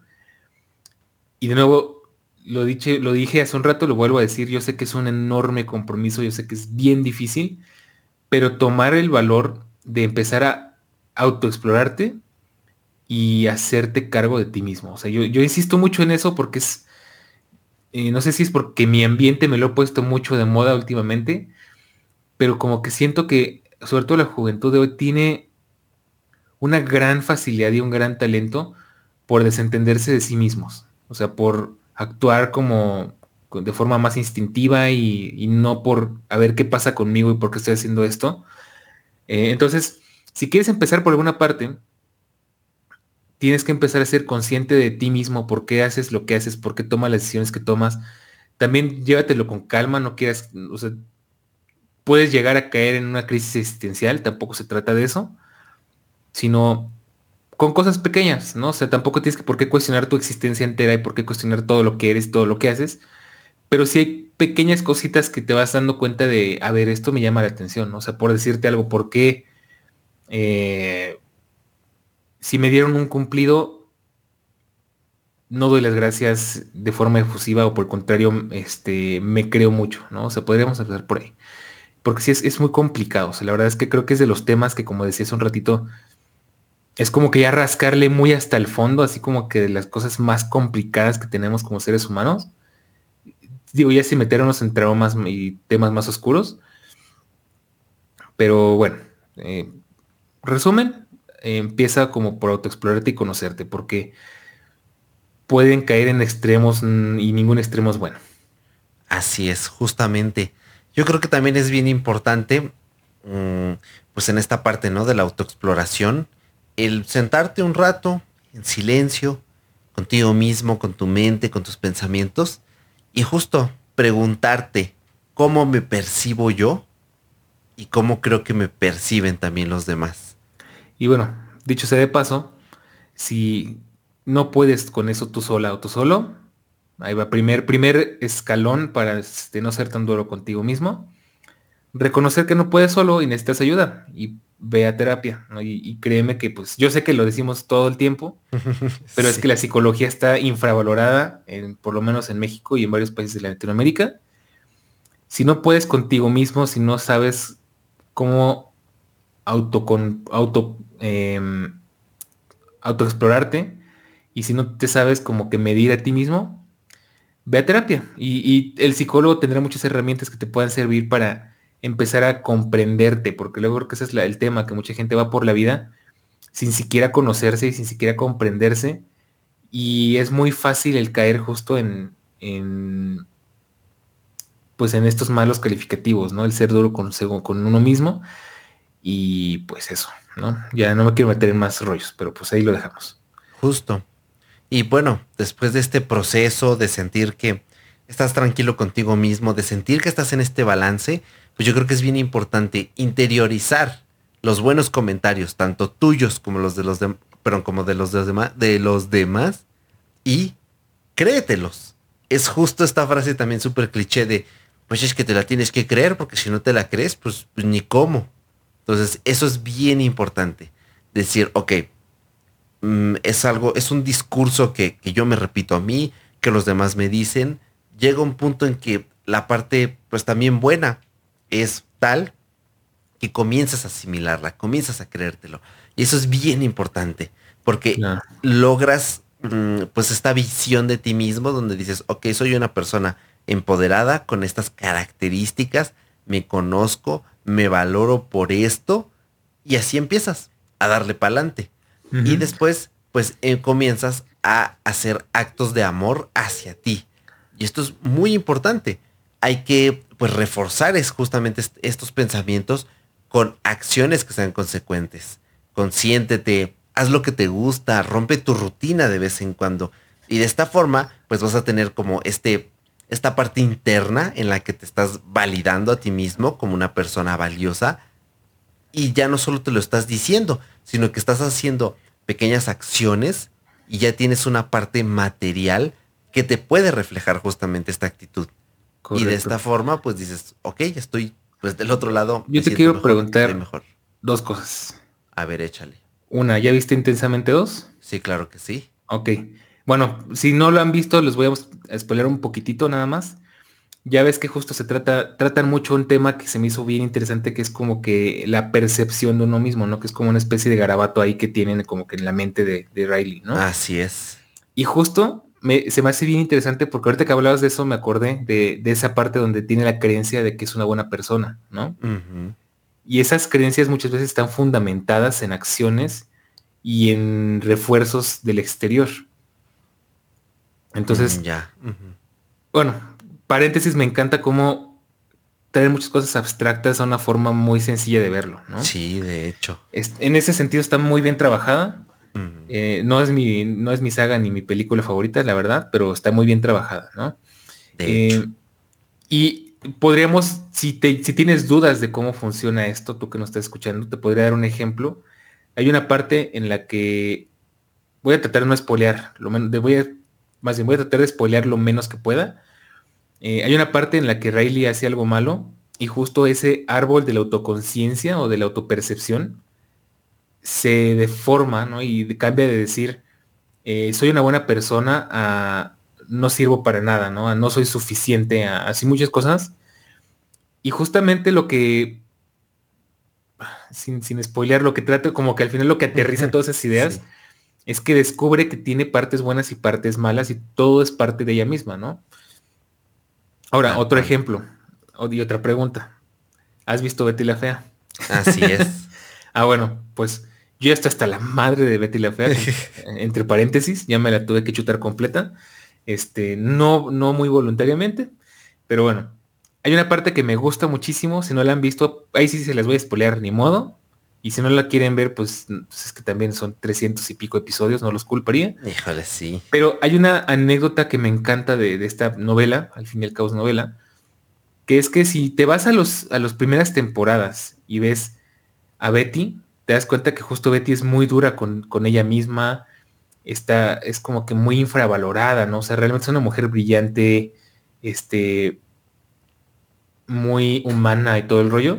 Speaker 2: Y de nuevo, lo dije, lo dije hace un rato, lo vuelvo a decir, yo sé que es un enorme compromiso, yo sé que es bien difícil, pero tomar el valor de empezar a autoexplorarte y hacerte cargo de ti mismo. O sea, yo, yo insisto mucho en eso porque es, eh, no sé si es porque mi ambiente me lo he puesto mucho de moda últimamente, pero como que siento que, sobre todo la juventud de hoy, tiene una gran facilidad y un gran talento por desentenderse de sí mismos. O sea, por actuar como de forma más instintiva y, y no por a ver qué pasa conmigo y por qué estoy haciendo esto. Eh, entonces, si quieres empezar por alguna parte, tienes que empezar a ser consciente de ti mismo, por qué haces lo que haces, por qué tomas las decisiones que tomas. También llévatelo con calma, no quieras, o sea, puedes llegar a caer en una crisis existencial, tampoco se trata de eso, sino con cosas pequeñas, ¿no? O sea, tampoco tienes que por qué cuestionar tu existencia entera y por qué cuestionar todo lo que eres, todo lo que haces, pero sí hay pequeñas cositas que te vas dando cuenta de, a ver, esto me llama la atención, ¿no? O sea, por decirte algo, ¿por qué eh, si me dieron un cumplido, no doy las gracias de forma efusiva o por el contrario, este, me creo mucho, ¿no? O sea, podríamos empezar por ahí. Porque sí es, es muy complicado. O sea, la verdad es que creo que es de los temas que, como decía hace un ratito, es como que ya rascarle muy hasta el fondo, así como que de las cosas más complicadas que tenemos como seres humanos. digo, ya sin meternos en traumas y temas más oscuros, pero bueno, eh, resumen, eh, empieza como por autoexplorarte y conocerte, porque pueden caer en extremos mm, y ningún extremo es bueno.
Speaker 1: Así es, justamente. Yo creo que también es bien importante, mm, pues en esta parte, ¿no? De la autoexploración, el sentarte un rato en silencio, contigo mismo, con tu mente, con tus pensamientos, y justo preguntarte cómo me percibo yo y cómo creo que me perciben también los demás.
Speaker 2: Y bueno, dicho sea de paso, si no puedes con eso tú sola o tú solo, ahí va, primer, primer escalón para este, no ser tan duro contigo mismo. Reconocer que no puedes solo y necesitas ayuda y ve a terapia, ¿no? Y, y créeme que pues yo sé que lo decimos todo el tiempo, pero es
Speaker 1: Sí.
Speaker 2: que la psicología está infravalorada, en, por lo menos en México y en varios países de Latinoamérica. Si no puedes contigo mismo, si no sabes cómo auto, con, auto, em, autoexplorarte y si no te sabes como que medir a ti mismo, ve a terapia. Y, y el psicólogo tendrá muchas herramientas que te puedan servir para empezar a comprenderte, porque luego creo que ese es la- el tema, que mucha gente va por la vida sin siquiera conocerse y sin siquiera comprenderse. Y es muy fácil el caer justo en, en, pues en estos malos calificativos, ¿no? El ser duro con, sego- con uno mismo y pues eso, ¿no? Ya no me quiero meter en más rollos, pero pues ahí lo dejamos.
Speaker 1: Justo. Y bueno, después de este proceso de sentir que estás tranquilo contigo mismo, de sentir que estás en este balance, pues yo creo que es bien importante interiorizar los buenos comentarios, tanto tuyos como los de los demás, perdón, como de los de los demás, de los demás, y créetelos. Es justo esta frase también súper cliché de, pues es que te la tienes que creer, porque si no te la crees, pues, pues ni cómo. Entonces, eso es bien importante. Decir, ok, mm, es algo, es un discurso que, que yo me repito a mí, que los demás me dicen. Llega un punto en que la parte, pues también buena, es tal que comienzas a asimilarla, comienzas a creértelo. Y eso es bien importante, porque
Speaker 2: Claro.
Speaker 1: logras, mm, pues esta visión de ti mismo donde dices, ok, soy una persona empoderada con estas características, me conozco, me valoro por esto, y así empiezas a darle para adelante. Y
Speaker 2: Ujú.
Speaker 1: después, pues eh, comienzas a hacer actos de amor hacia ti. Y esto es muy importante. Hay que, pues, reforzar es justamente est- estos pensamientos con acciones que sean consecuentes. Consiéntete, haz lo que te gusta, rompe tu rutina de vez en cuando. Y de esta forma, pues vas a tener como este, esta parte interna en la que te estás validando a ti mismo como una persona valiosa y ya no solo te lo estás diciendo, sino que estás haciendo pequeñas acciones y ya tienes una parte material que te puede reflejar justamente esta actitud. Y de
Speaker 2: Correcto.
Speaker 1: esta forma, pues dices, ok, ya estoy, pues del otro lado me
Speaker 2: Yo te
Speaker 1: siento
Speaker 2: quiero
Speaker 1: mejor, estoy
Speaker 2: preguntar
Speaker 1: mejor.
Speaker 2: dos cosas.
Speaker 1: A ver, échale.
Speaker 2: Una, ¿ya viste Intensamente dos?
Speaker 1: Sí, claro que sí.
Speaker 2: Ok. Bueno, si no lo han visto, les voy a spoiler un poquitito nada más. Ya ves que justo se trata, tratan mucho un tema que se me hizo bien interesante, que es como que la percepción de uno mismo, ¿no? Que es como una especie de garabato ahí que tienen como que en la mente de, de Riley, ¿no?
Speaker 1: Así es.
Speaker 2: Y justo me, se me hace bien interesante porque ahorita que hablabas de eso me acordé de, de esa parte donde tiene la creencia de que es una buena persona, ¿no?
Speaker 1: Ujú.
Speaker 2: Y esas creencias muchas veces están fundamentadas en acciones y en refuerzos del exterior.
Speaker 1: Mm,
Speaker 2: Entonces,
Speaker 1: ya. Ujú.
Speaker 2: bueno, paréntesis, me encanta cómo traer muchas cosas abstractas a una forma muy sencilla de verlo, ¿no?
Speaker 1: Sí, de hecho.
Speaker 2: Es- en ese sentido está muy bien trabajada.
Speaker 1: Ujú.
Speaker 2: Eh, no es mi, no es mi saga ni mi película favorita, la verdad, pero está muy bien trabajada, ¿no?
Speaker 1: De hecho.
Speaker 2: Eh, y podríamos, si, te, si tienes dudas de cómo funciona esto, tú que nos estás escuchando, te podría dar un ejemplo. Hay una parte en la que voy a tratar de no spoilear, lo menos, de voy a, más bien voy a tratar de spoilear lo menos que pueda. Eh, hay una parte en la que Riley hace algo malo y justo ese árbol de la autoconciencia o de la autopercepción se deforma, ¿no? Y de- cambia de decir, eh, soy una buena persona a no sirvo para nada, ¿no? A no soy suficiente, a así muchas cosas. Y justamente lo que, sin, sin spoilear, lo que trata, como que al final lo que aterriza todas esas ideas
Speaker 1: Sí.
Speaker 2: es que descubre que tiene partes buenas y partes malas y todo es parte de ella misma, ¿no? Ahora,
Speaker 1: Ah,
Speaker 2: otro
Speaker 1: ah,
Speaker 2: ejemplo, o- y otra pregunta. ¿Has visto Betty la Fea?
Speaker 1: así es.
Speaker 2: Ah, bueno, pues yo ya estoy hasta la madre de Betty la Fea, con- entre paréntesis, ya me la tuve que chutar completa. Este, no, no muy voluntariamente, pero bueno. Hay una parte que me gusta muchísimo, si no la han visto, ahí sí se las voy a spoilear, ni modo. Y si no la quieren ver, pues, pues es que también son trescientos y pico episodios, no los culparía.
Speaker 1: Híjole, sí.
Speaker 2: Pero hay una anécdota que me encanta de, de esta novela, al fin y al cabo es novela, que es que si te vas a los a las primeras temporadas y ves a Betty, te das cuenta que justo Betty es muy dura con, con ella misma, está, es como que muy infravalorada, ¿no? O sea, realmente es una mujer brillante, este, muy humana y todo el rollo,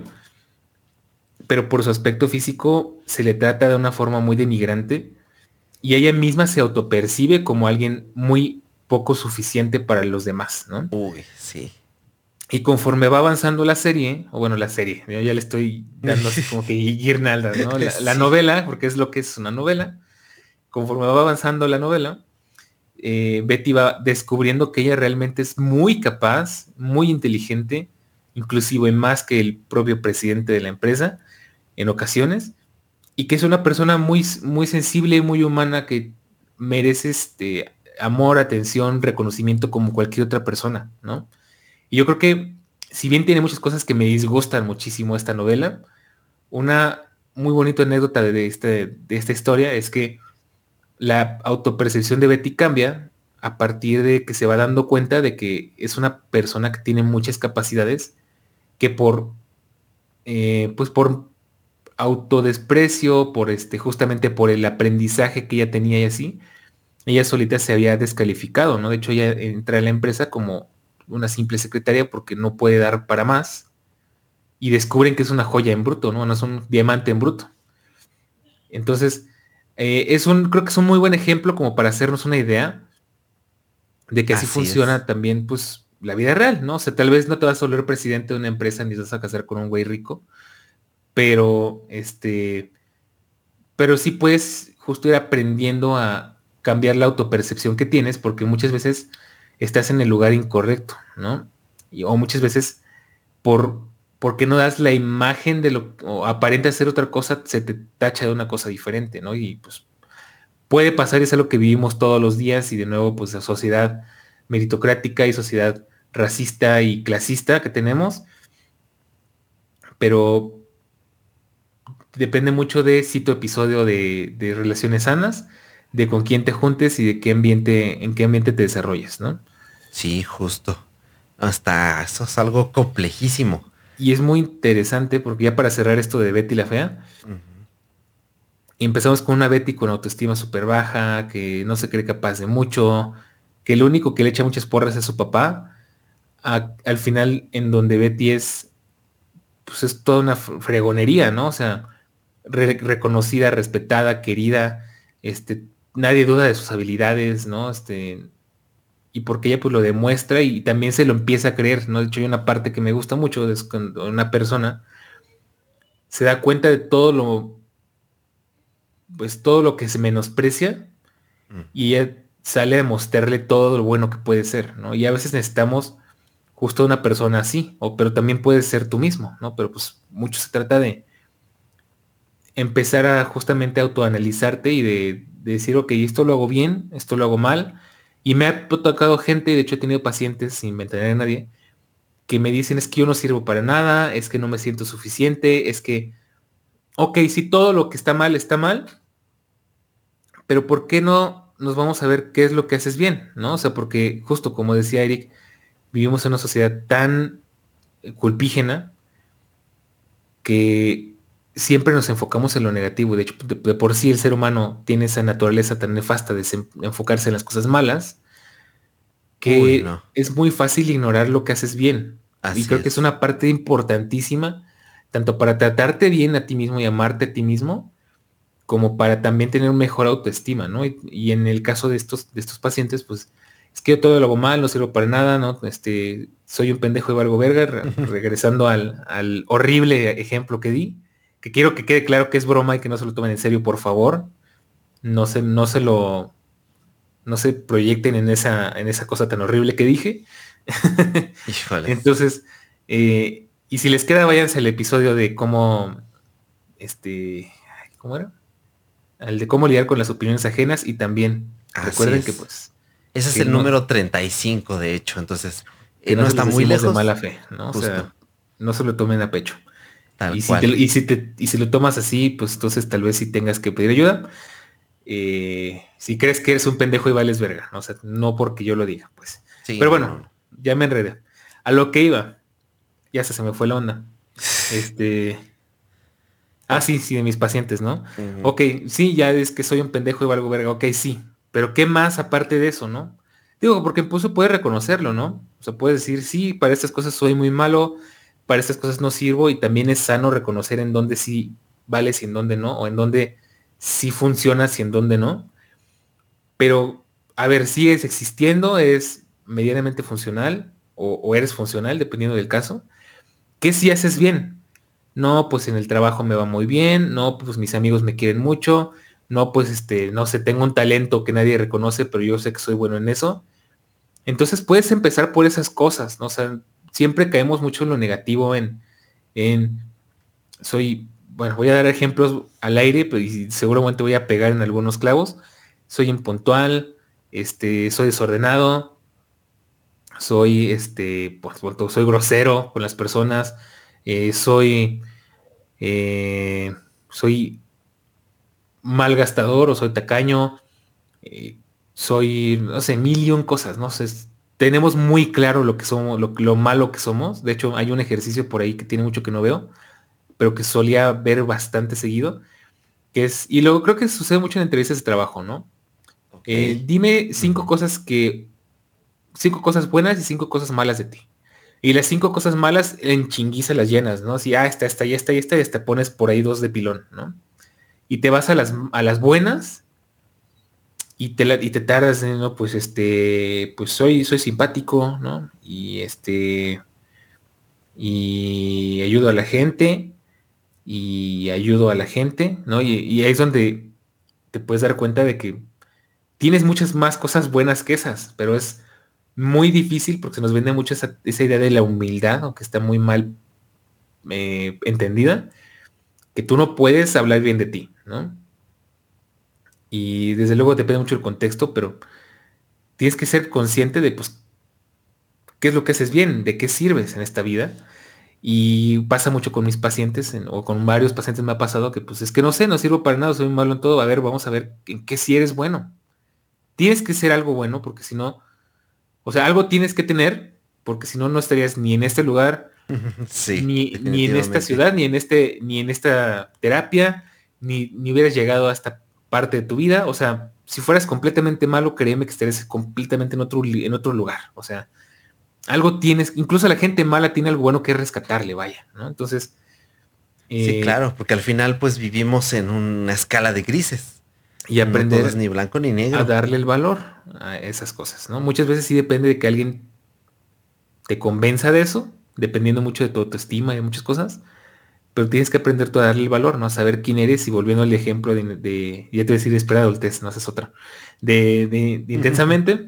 Speaker 2: pero por su aspecto físico se le trata de una forma muy denigrante y ella misma se autopercibe como alguien muy poco suficiente para los demás, ¿no?
Speaker 1: Uy, sí.
Speaker 2: Y conforme va avanzando la serie, o bueno, la serie, yo ya le estoy dando así como que guirnaldas, ¿no? La, la
Speaker 1: Sí.
Speaker 2: novela, porque es lo que es una novela, conforme va avanzando la novela, eh, Betty va descubriendo que ella realmente es muy capaz, muy inteligente, inclusive más que el propio presidente de la empresa en ocasiones, y que es una persona muy, muy sensible, muy humana, que merece este amor, atención, reconocimiento como cualquier otra persona, ¿no? Y yo creo que, si bien tiene muchas cosas que me disgustan muchísimo esta novela, una muy bonita anécdota de, este, de esta historia es que la autopercepción de Betty cambia a partir de que se va dando cuenta de que es una persona que tiene muchas capacidades que por, eh, pues por autodesprecio, por este, justamente por el aprendizaje que ella tenía y así, ella solita se había descalificado, ¿no? De hecho, ella entra a la empresa como una simple secretaria porque no puede dar para más y descubren que es una joya en bruto, ¿no? No es un diamante en bruto. Entonces, eh, es un, creo que es un muy buen ejemplo como para hacernos una idea de que así
Speaker 1: Así es.
Speaker 2: funciona también, pues, la vida real, ¿no? O sea, tal vez no te vas a volver presidente de una empresa ni te vas a casar con un güey rico, pero, este, pero sí puedes justo ir aprendiendo a cambiar la autopercepción que tienes, porque muchas veces estás en el lugar incorrecto, ¿no? Y, o muchas veces por porque no das la imagen de lo o aparenta ser otra cosa, se te tacha de una cosa diferente, ¿no? Y pues puede pasar, es algo que vivimos todos los días y de nuevo pues la sociedad meritocrática y sociedad racista y clasista que tenemos, pero depende mucho de si tu episodio de, de relaciones sanas, de con quién te juntes y de qué ambiente, en qué ambiente te desarrolles, ¿no?
Speaker 1: Sí, justo. Hasta eso es algo complejísimo.
Speaker 2: Y es muy interesante porque ya para cerrar esto de Betty la Fea,
Speaker 1: Ujú.
Speaker 2: empezamos con una Betty con autoestima súper baja, que no se cree capaz de mucho, que el único que le echa muchas porras es su papá. A- al final, en donde Betty es, pues es toda una fr- fregonería, ¿no? O sea, re- reconocida, respetada, querida, este, nadie duda de sus habilidades, ¿no? Este, y porque ella pues lo demuestra y también se lo empieza a creer, ¿no? De hecho, hay una parte que me gusta mucho, es cuando una persona se da cuenta de todo lo, pues todo lo que se menosprecia y
Speaker 1: Ujú.
Speaker 2: ella sale a mostrarle todo lo bueno que puede ser, ¿no? Y a veces necesitamos justo una persona así, o pero también puedes ser tú mismo, ¿no? Pero pues mucho se trata de empezar a justamente autoanalizarte y de, de decir, ok, esto lo hago bien, esto lo hago mal. Y me ha tocado gente, de hecho he tenido pacientes, sin mentir a nadie, que me dicen es que yo no sirvo para nada, es que no me siento suficiente, es que, ok, si todo lo que está mal está mal, pero ¿por qué no nos vamos a ver qué es lo que haces bien? ¿No? O sea, porque justo como decía Eric, vivimos en una sociedad tan eh, culpígena que siempre nos enfocamos en lo negativo. De hecho, de, de por sí el ser humano tiene esa naturaleza tan nefasta de se- enfocarse en las cosas malas,
Speaker 1: Uy, no.
Speaker 2: que es muy fácil ignorar lo que haces bien. Y
Speaker 1: Así
Speaker 2: creo que es
Speaker 1: es.
Speaker 2: una parte importantísima, tanto para tratarte bien a ti mismo y amarte a ti mismo, como para también tener un mejor autoestima, ¿no? Y, y en el caso de estos, de estos pacientes, pues es que yo todo lo hago mal, no sirvo para nada, ¿no? Este, soy un pendejo y valgo verga, re- regresando al, al horrible ejemplo que di, que quiero que quede claro que es broma y que no se lo tomen en serio, por favor. No se, no se lo, no se proyecten en esa, en esa cosa tan horrible que dije,
Speaker 1: Híjoles.
Speaker 2: Entonces, eh, y si les queda, váyanse al episodio de cómo, este, ay, ¿cómo era? Al de cómo lidiar con las opiniones ajenas y también
Speaker 1: Así
Speaker 2: recuerden que
Speaker 1: es.
Speaker 2: pues,
Speaker 1: Ese es
Speaker 2: que
Speaker 1: el
Speaker 2: no,
Speaker 1: número treinta y cinco, de hecho. Entonces,
Speaker 2: que
Speaker 1: eh,
Speaker 2: no
Speaker 1: no
Speaker 2: se los
Speaker 1: está muy
Speaker 2: decimos de
Speaker 1: lejos.
Speaker 2: mala fe, ¿no? O
Speaker 1: Justo.
Speaker 2: sea, no se lo tomen a pecho.
Speaker 1: Tal
Speaker 2: Y si te,
Speaker 1: cual.
Speaker 2: y si te, y si lo tomas así, pues entonces tal vez sí tengas que pedir ayuda. Eh, si crees que eres un pendejo y vales verga, ¿no? O sea, no porque yo lo diga, pues.
Speaker 1: Sí,
Speaker 2: Pero
Speaker 1: no, no,
Speaker 2: bueno,
Speaker 1: no.
Speaker 2: ya me enredé. A lo que iba, ya se, se me fue la onda. Este, ah, sí, sí, de mis pacientes, ¿no?
Speaker 1: Ujú.
Speaker 2: Ok, sí, ya es que soy un pendejo y valgo verga, ok, sí. Pero ¿qué más aparte de eso, no? Digo, porque incluso puedes reconocerlo, ¿no? O sea, puedes decir, sí, para estas cosas soy muy malo, para estas cosas no sirvo, y también es sano reconocer en dónde sí vales y en dónde no, o en dónde sí funcionas y en dónde no. Pero, a ver, sigues existiendo, es medianamente funcional, o, o eres funcional, dependiendo del caso. ¿Qué si haces bien? No, pues en el trabajo me va muy bien, no, pues mis amigos me quieren mucho, no, pues este, no sé, tengo un talento que nadie reconoce, pero yo sé que soy bueno en eso. Entonces puedes empezar por esas cosas, ¿no? O sea, siempre caemos mucho en lo negativo, en, en, soy, bueno, voy a dar ejemplos al aire, pero y seguramente voy a pegar en algunos clavos. Soy impuntual, este, soy desordenado, soy, este, pues, bueno, soy grosero con las personas, eh, soy, eh, soy mal gastador o soy tacaño, eh, soy, no sé, mil y un cosas, ¿no? sé, tenemos muy claro lo que somos, lo, lo malo que somos. De hecho, hay un ejercicio por ahí que tiene mucho que no veo, pero que solía ver bastante seguido, que es, y luego creo que sucede mucho en entrevistas de trabajo, ¿no?
Speaker 1: Ok.
Speaker 2: Eh, dime cinco
Speaker 1: Ujú.
Speaker 2: cosas que, cinco cosas buenas y cinco cosas malas de ti. Y las cinco cosas malas en chinguiza las llenas, ¿no? Si, ah, esta, esta, y esta, y esta, y esta pones por ahí dos de pilón, ¿no? Y te vas a las, a las buenas y te, la- y te tardas, en, ¿no? Pues este, pues soy, soy simpático, ¿no? Y este, y ayudo a la gente, y ayudo a la gente, ¿no? Y, y ahí es donde te puedes dar cuenta de que tienes muchas más cosas buenas que esas, pero es muy difícil porque se nos vende mucho esa, esa idea de la humildad, aunque está muy mal eh, entendida, que tú no puedes hablar bien de ti, ¿no? Y desde luego depende mucho del contexto, pero tienes que ser consciente de, pues, qué es lo que haces bien, de qué sirves en esta vida. Y pasa mucho con mis pacientes, en- o con varios pacientes me ha pasado que, pues, es que no sé, no sirvo para nada, soy malo en todo. A ver, vamos a ver en qué sí eres bueno. Tienes que ser algo bueno, porque si no, o sea, algo tienes que tener, porque si no, no estarías ni en este lugar,
Speaker 1: Sí,
Speaker 2: ni, ni en esta
Speaker 1: definitivamente.
Speaker 2: ciudad, ni en este, ni en esta terapia, ni, ni hubieras llegado a esta parte de tu vida. O sea, si fueras completamente malo, créeme que estarías completamente en otro, li- en otro lugar. O sea, algo tienes, incluso la gente mala tiene algo bueno que rescatarle, vaya, ¿no? Entonces,
Speaker 1: Sí,
Speaker 2: eh,
Speaker 1: claro, porque al final pues vivimos en una escala de grises.
Speaker 2: y
Speaker 1: No todo es
Speaker 2: aprender
Speaker 1: ni blanco ni
Speaker 2: a
Speaker 1: negro.
Speaker 2: darle el valor a esas cosas, ¿no? Muchas veces sí depende de que alguien te convenza de eso, dependiendo mucho de tu autoestima y de muchas cosas, pero tienes que aprender tú a darle el valor, ¿no? A saber quién eres y volviendo al ejemplo de, de ya te voy a decir, espera adultez, no esa es otra, de, de- de intensamente,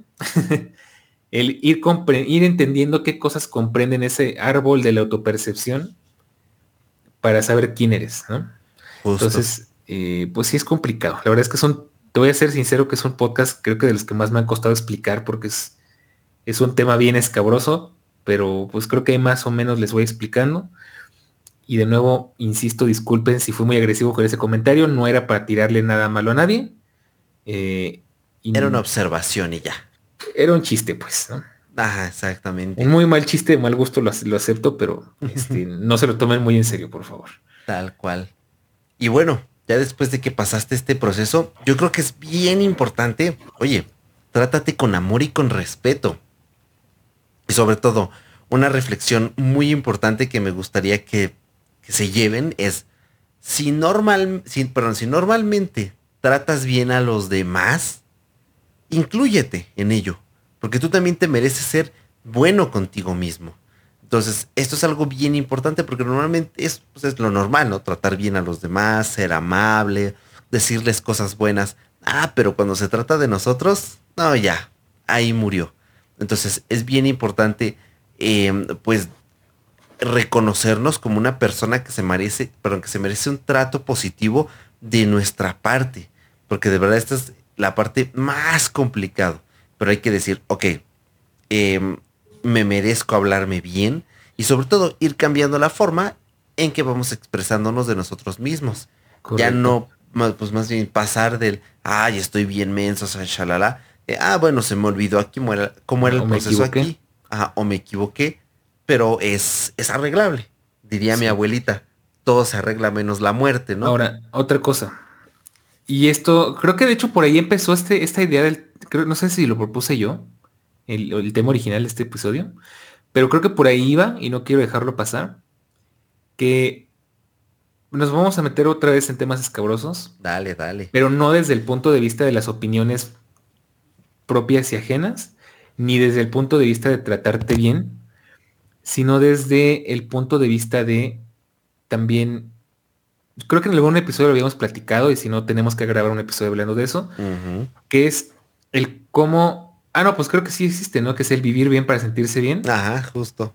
Speaker 2: el ir, compre- ir entendiendo qué cosas comprenden ese árbol de la autopercepción para saber quién eres, ¿no?
Speaker 1: Justo.
Speaker 2: Entonces, eh, pues sí es complicado. La verdad es que son, te voy a ser sincero que es un podcast, creo que de los que más me han costado explicar porque es, es un tema bien escabroso, pero pues creo que ahí más o menos les voy explicando. Y de nuevo, insisto, disculpen si fui muy agresivo con ese comentario, no era para tirarle nada malo a nadie. eh,
Speaker 1: Era una
Speaker 2: y
Speaker 1: observación y ya.
Speaker 2: era un chiste, pues, ¿no?
Speaker 1: Ajá,
Speaker 2: Un
Speaker 1: exactamente.
Speaker 2: muy mal chiste, de mal gusto lo, ac- lo acepto, pero este, no se lo tomen muy en serio, por favor.
Speaker 1: Tal cual. Y bueno, ya después de que pasaste este proceso, yo creo que es bien importante, oye, trátate con amor y con respeto. Y sobre todo, una reflexión muy importante que me gustaría que, que se lleven es, si normal, si, perdón, si normalmente tratas bien a los demás, inclúyete en ello, porque tú también te mereces ser bueno contigo mismo. Entonces, esto es algo bien importante porque normalmente es, pues, es lo normal, ¿no? Tratar bien a los demás, ser amable, decirles cosas buenas. Ah, pero cuando se trata de nosotros, no, ya, ahí murió. Entonces es bien importante, eh, pues, reconocernos como una persona que se merece, perdón, que se merece un trato positivo de nuestra parte. Porque de verdad esta es la parte más complicada. Pero hay que decir, ok, eh, me merezco hablarme bien y sobre todo ir cambiando la forma en que vamos expresándonos de nosotros mismos. Ya
Speaker 2: Correcto.
Speaker 1: no, ma- pues más bien pasar del, ay, estoy bien menso, o sea, shalala, eh, ah, bueno, se me olvidó aquí cómo era, cómo era
Speaker 2: Ah,
Speaker 1: el
Speaker 2: o me
Speaker 1: proceso
Speaker 2: equivoqué.
Speaker 1: aquí, ah, o me equivoqué, pero es, es arreglable, diría mi
Speaker 2: Sí.
Speaker 1: abuelita, todo se arregla menos la muerte, ¿no?
Speaker 2: Ahora, otra cosa. Y esto, creo que de hecho por ahí empezó este, esta idea del, creo, no sé si lo propuse yo, el, el tema original de este episodio, pero creo que por ahí iba y no quiero dejarlo pasar, que nos vamos a meter otra vez en temas escabrosos,
Speaker 1: Dale, dale.
Speaker 2: pero no desde el punto de vista de las opiniones propias y ajenas, ni desde el punto de vista de tratarte bien, sino desde el punto de vista de también, creo que en algún episodio lo habíamos platicado y si no tenemos que grabar un episodio hablando de eso,
Speaker 1: Ujú.
Speaker 2: que es el cómo, ah, no, pues creo que sí existe, ¿no? Que es el vivir bien para sentirse bien.
Speaker 1: Ajá, justo.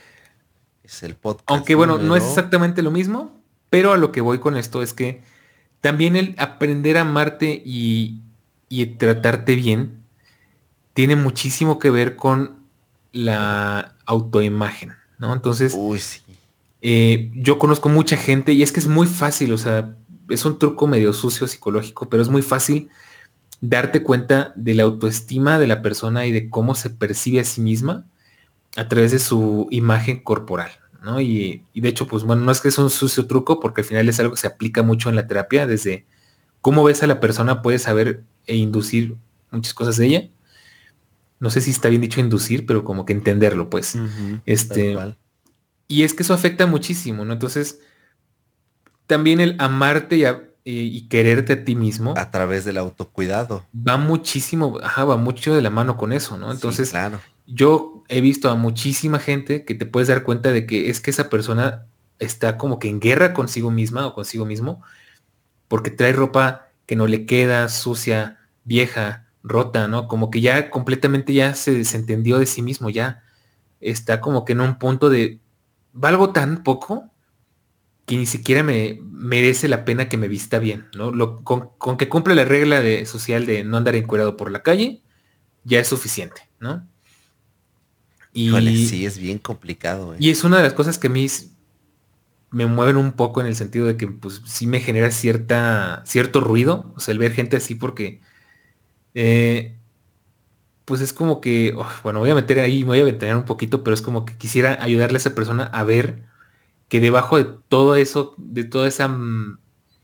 Speaker 1: Es el
Speaker 2: Aunque
Speaker 1: podcast
Speaker 2: bueno, no es
Speaker 1: número...
Speaker 2: exactamente lo mismo, pero a lo que voy con esto es que también el aprender a amarte y, y tratarte bien tiene muchísimo que ver con la autoimagen, ¿no? Entonces,
Speaker 1: Uy, sí.
Speaker 2: eh, yo conozco mucha gente y es que es muy fácil, o sea, es un truco medio sucio psicológico, pero es muy fácil darte cuenta de la autoestima de la persona y de cómo se percibe a sí misma a través de su imagen corporal, ¿no? Y, y de hecho, pues bueno, no es que es un sucio truco, porque al final es algo que se aplica mucho en la terapia, desde cómo ves a la persona puedes saber e inducir muchas cosas de ella. No sé si está bien dicho inducir, pero como que entenderlo, pues.
Speaker 1: Ujú, tal
Speaker 2: Este,
Speaker 1: cual.
Speaker 2: y es que eso afecta muchísimo, ¿no? Entonces, también el amarte y, a- y- y quererte a ti
Speaker 1: A
Speaker 2: mismo
Speaker 1: través del autocuidado.
Speaker 2: va muchísimo, ajá, va mucho de la mano con eso, ¿no?
Speaker 1: Sí,
Speaker 2: Entonces,
Speaker 1: claro.
Speaker 2: yo he visto a muchísima gente que te puedes dar cuenta de que es que esa persona está como que en guerra consigo misma o consigo mismo, porque trae ropa que no le queda, sucia, vieja, rota, ¿no? Como que ya completamente ya se desentendió de sí mismo, ya está como que en un punto de, valgo tan poco que ni siquiera me merece la pena que me vista bien, ¿no? Lo, con, con que cumple la regla de, social de no andar encuerado por la calle, ya es suficiente, ¿no?
Speaker 1: Híjole,
Speaker 2: Y,
Speaker 1: sí, es bien complicado, ¿eh?
Speaker 2: y es una de las cosas que a mí s- me mueven un poco en el sentido de que pues sí me genera cierta, cierto ruido, o sea, el ver gente así porque eh, pues es como que, oh, bueno, voy a meter ahí, me voy a ventanear un poquito, pero es como que quisiera ayudarle a esa persona a ver que debajo de todo eso, de toda esa mm,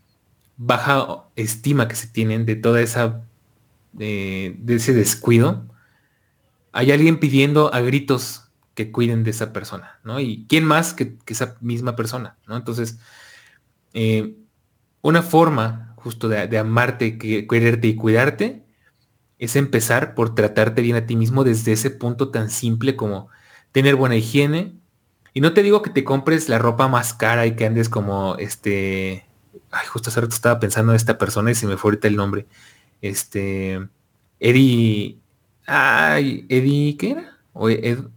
Speaker 2: baja estima que se tienen, de toda esa, eh, de ese descuido, hay alguien pidiendo a gritos que cuiden de esa persona, ¿no? Y quién más que, que esa misma persona, ¿no? Entonces, eh, una forma justo de, de amarte, que, quererte y cuidarte es empezar por tratarte bien a ti mismo desde ese punto tan simple como tener buena higiene. Y no te digo que te compres la ropa más cara y que andes como este. Ay, justo hace rato estaba pensando en esta persona y se me fue ahorita el nombre. Este. Eddie. Ay, Eddie, ¿qué era? O Ed-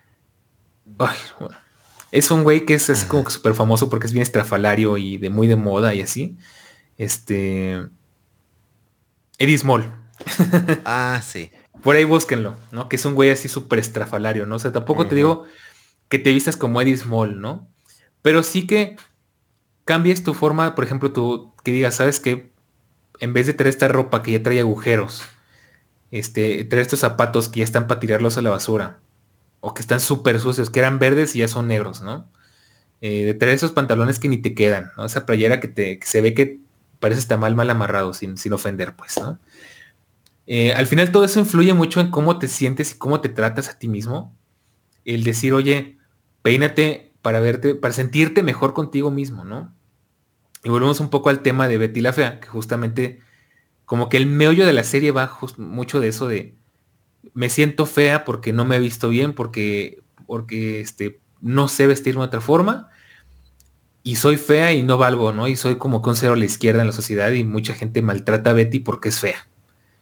Speaker 2: ay, bueno. Es un güey que es así como
Speaker 1: Ajá.
Speaker 2: que súper famoso porque es bien estrafalario y de muy de moda y así. Este. Eddie Small.
Speaker 1: Ah, sí.
Speaker 2: Por ahí búsquenlo, ¿no? Que es un güey así súper estrafalario, ¿no? O sea, tampoco te
Speaker 1: Ujú.
Speaker 2: digo que te vistas como Eddie Small, ¿no? Pero sí que cambies tu forma, por ejemplo, tú que digas, ¿sabes qué? En vez de traer esta ropa que ya trae agujeros, este, traer estos zapatos que ya están para tirarlos a la basura, o que están súper sucios, que eran verdes y ya son negros, ¿no? Eh, de traer esos pantalones que ni te quedan, ¿no? Esa playera que, te, que se ve que parece estar mal, mal amarrado, sin, sin ofender, pues, ¿no? Eh, al final todo eso influye mucho en cómo te sientes y cómo te tratas a ti mismo. El decir, oye, peínate para verte, para sentirte mejor contigo mismo, ¿no? Y volvemos un poco al tema de Betty la Fea, que justamente como que el meollo de la serie va just- mucho de eso de me siento fea porque no me he visto bien, porque, porque este, no sé vestirme de otra forma, y soy fea y no valgo, ¿no? Y soy como que un cero a la izquierda en la sociedad y mucha gente maltrata a Betty porque es fea.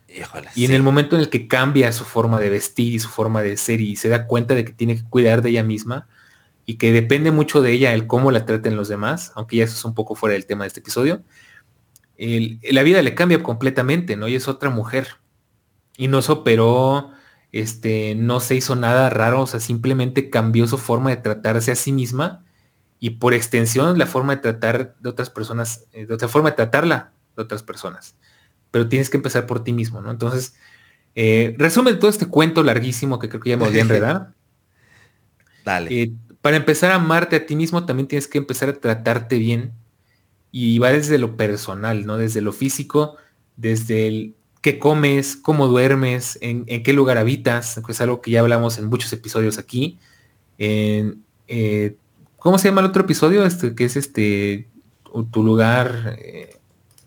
Speaker 1: Híjole,
Speaker 2: Y en
Speaker 1: sí.
Speaker 2: el momento en el que cambia su forma de vestir y su forma de ser y se da cuenta de que tiene que cuidar de ella misma y que depende mucho de ella el cómo la traten los demás, aunque ya eso es un poco fuera del tema de este episodio, el- la vida le cambia completamente, ¿no? Y es otra mujer. Y no se operó, este, no se hizo nada raro, o sea, simplemente cambió su forma de tratarse a sí misma y por extensión la forma de tratar de otras personas, eh, de otra forma de tratarla de otras personas. Pero tienes que empezar por ti mismo, ¿no? Entonces, eh, resumen todo este cuento larguísimo que creo que ya me volví a enredar.
Speaker 1: Dale.
Speaker 2: Eh, para empezar a amarte a ti mismo, también tienes que empezar a tratarte bien. Y va desde lo personal, ¿no? Desde lo físico, desde el qué comes, cómo duermes, en, en qué lugar habitas, que es algo que ya hablamos en muchos episodios aquí. En, eh, ¿cómo se llama el otro episodio? Este, que es este, tu tu lugar. Eh,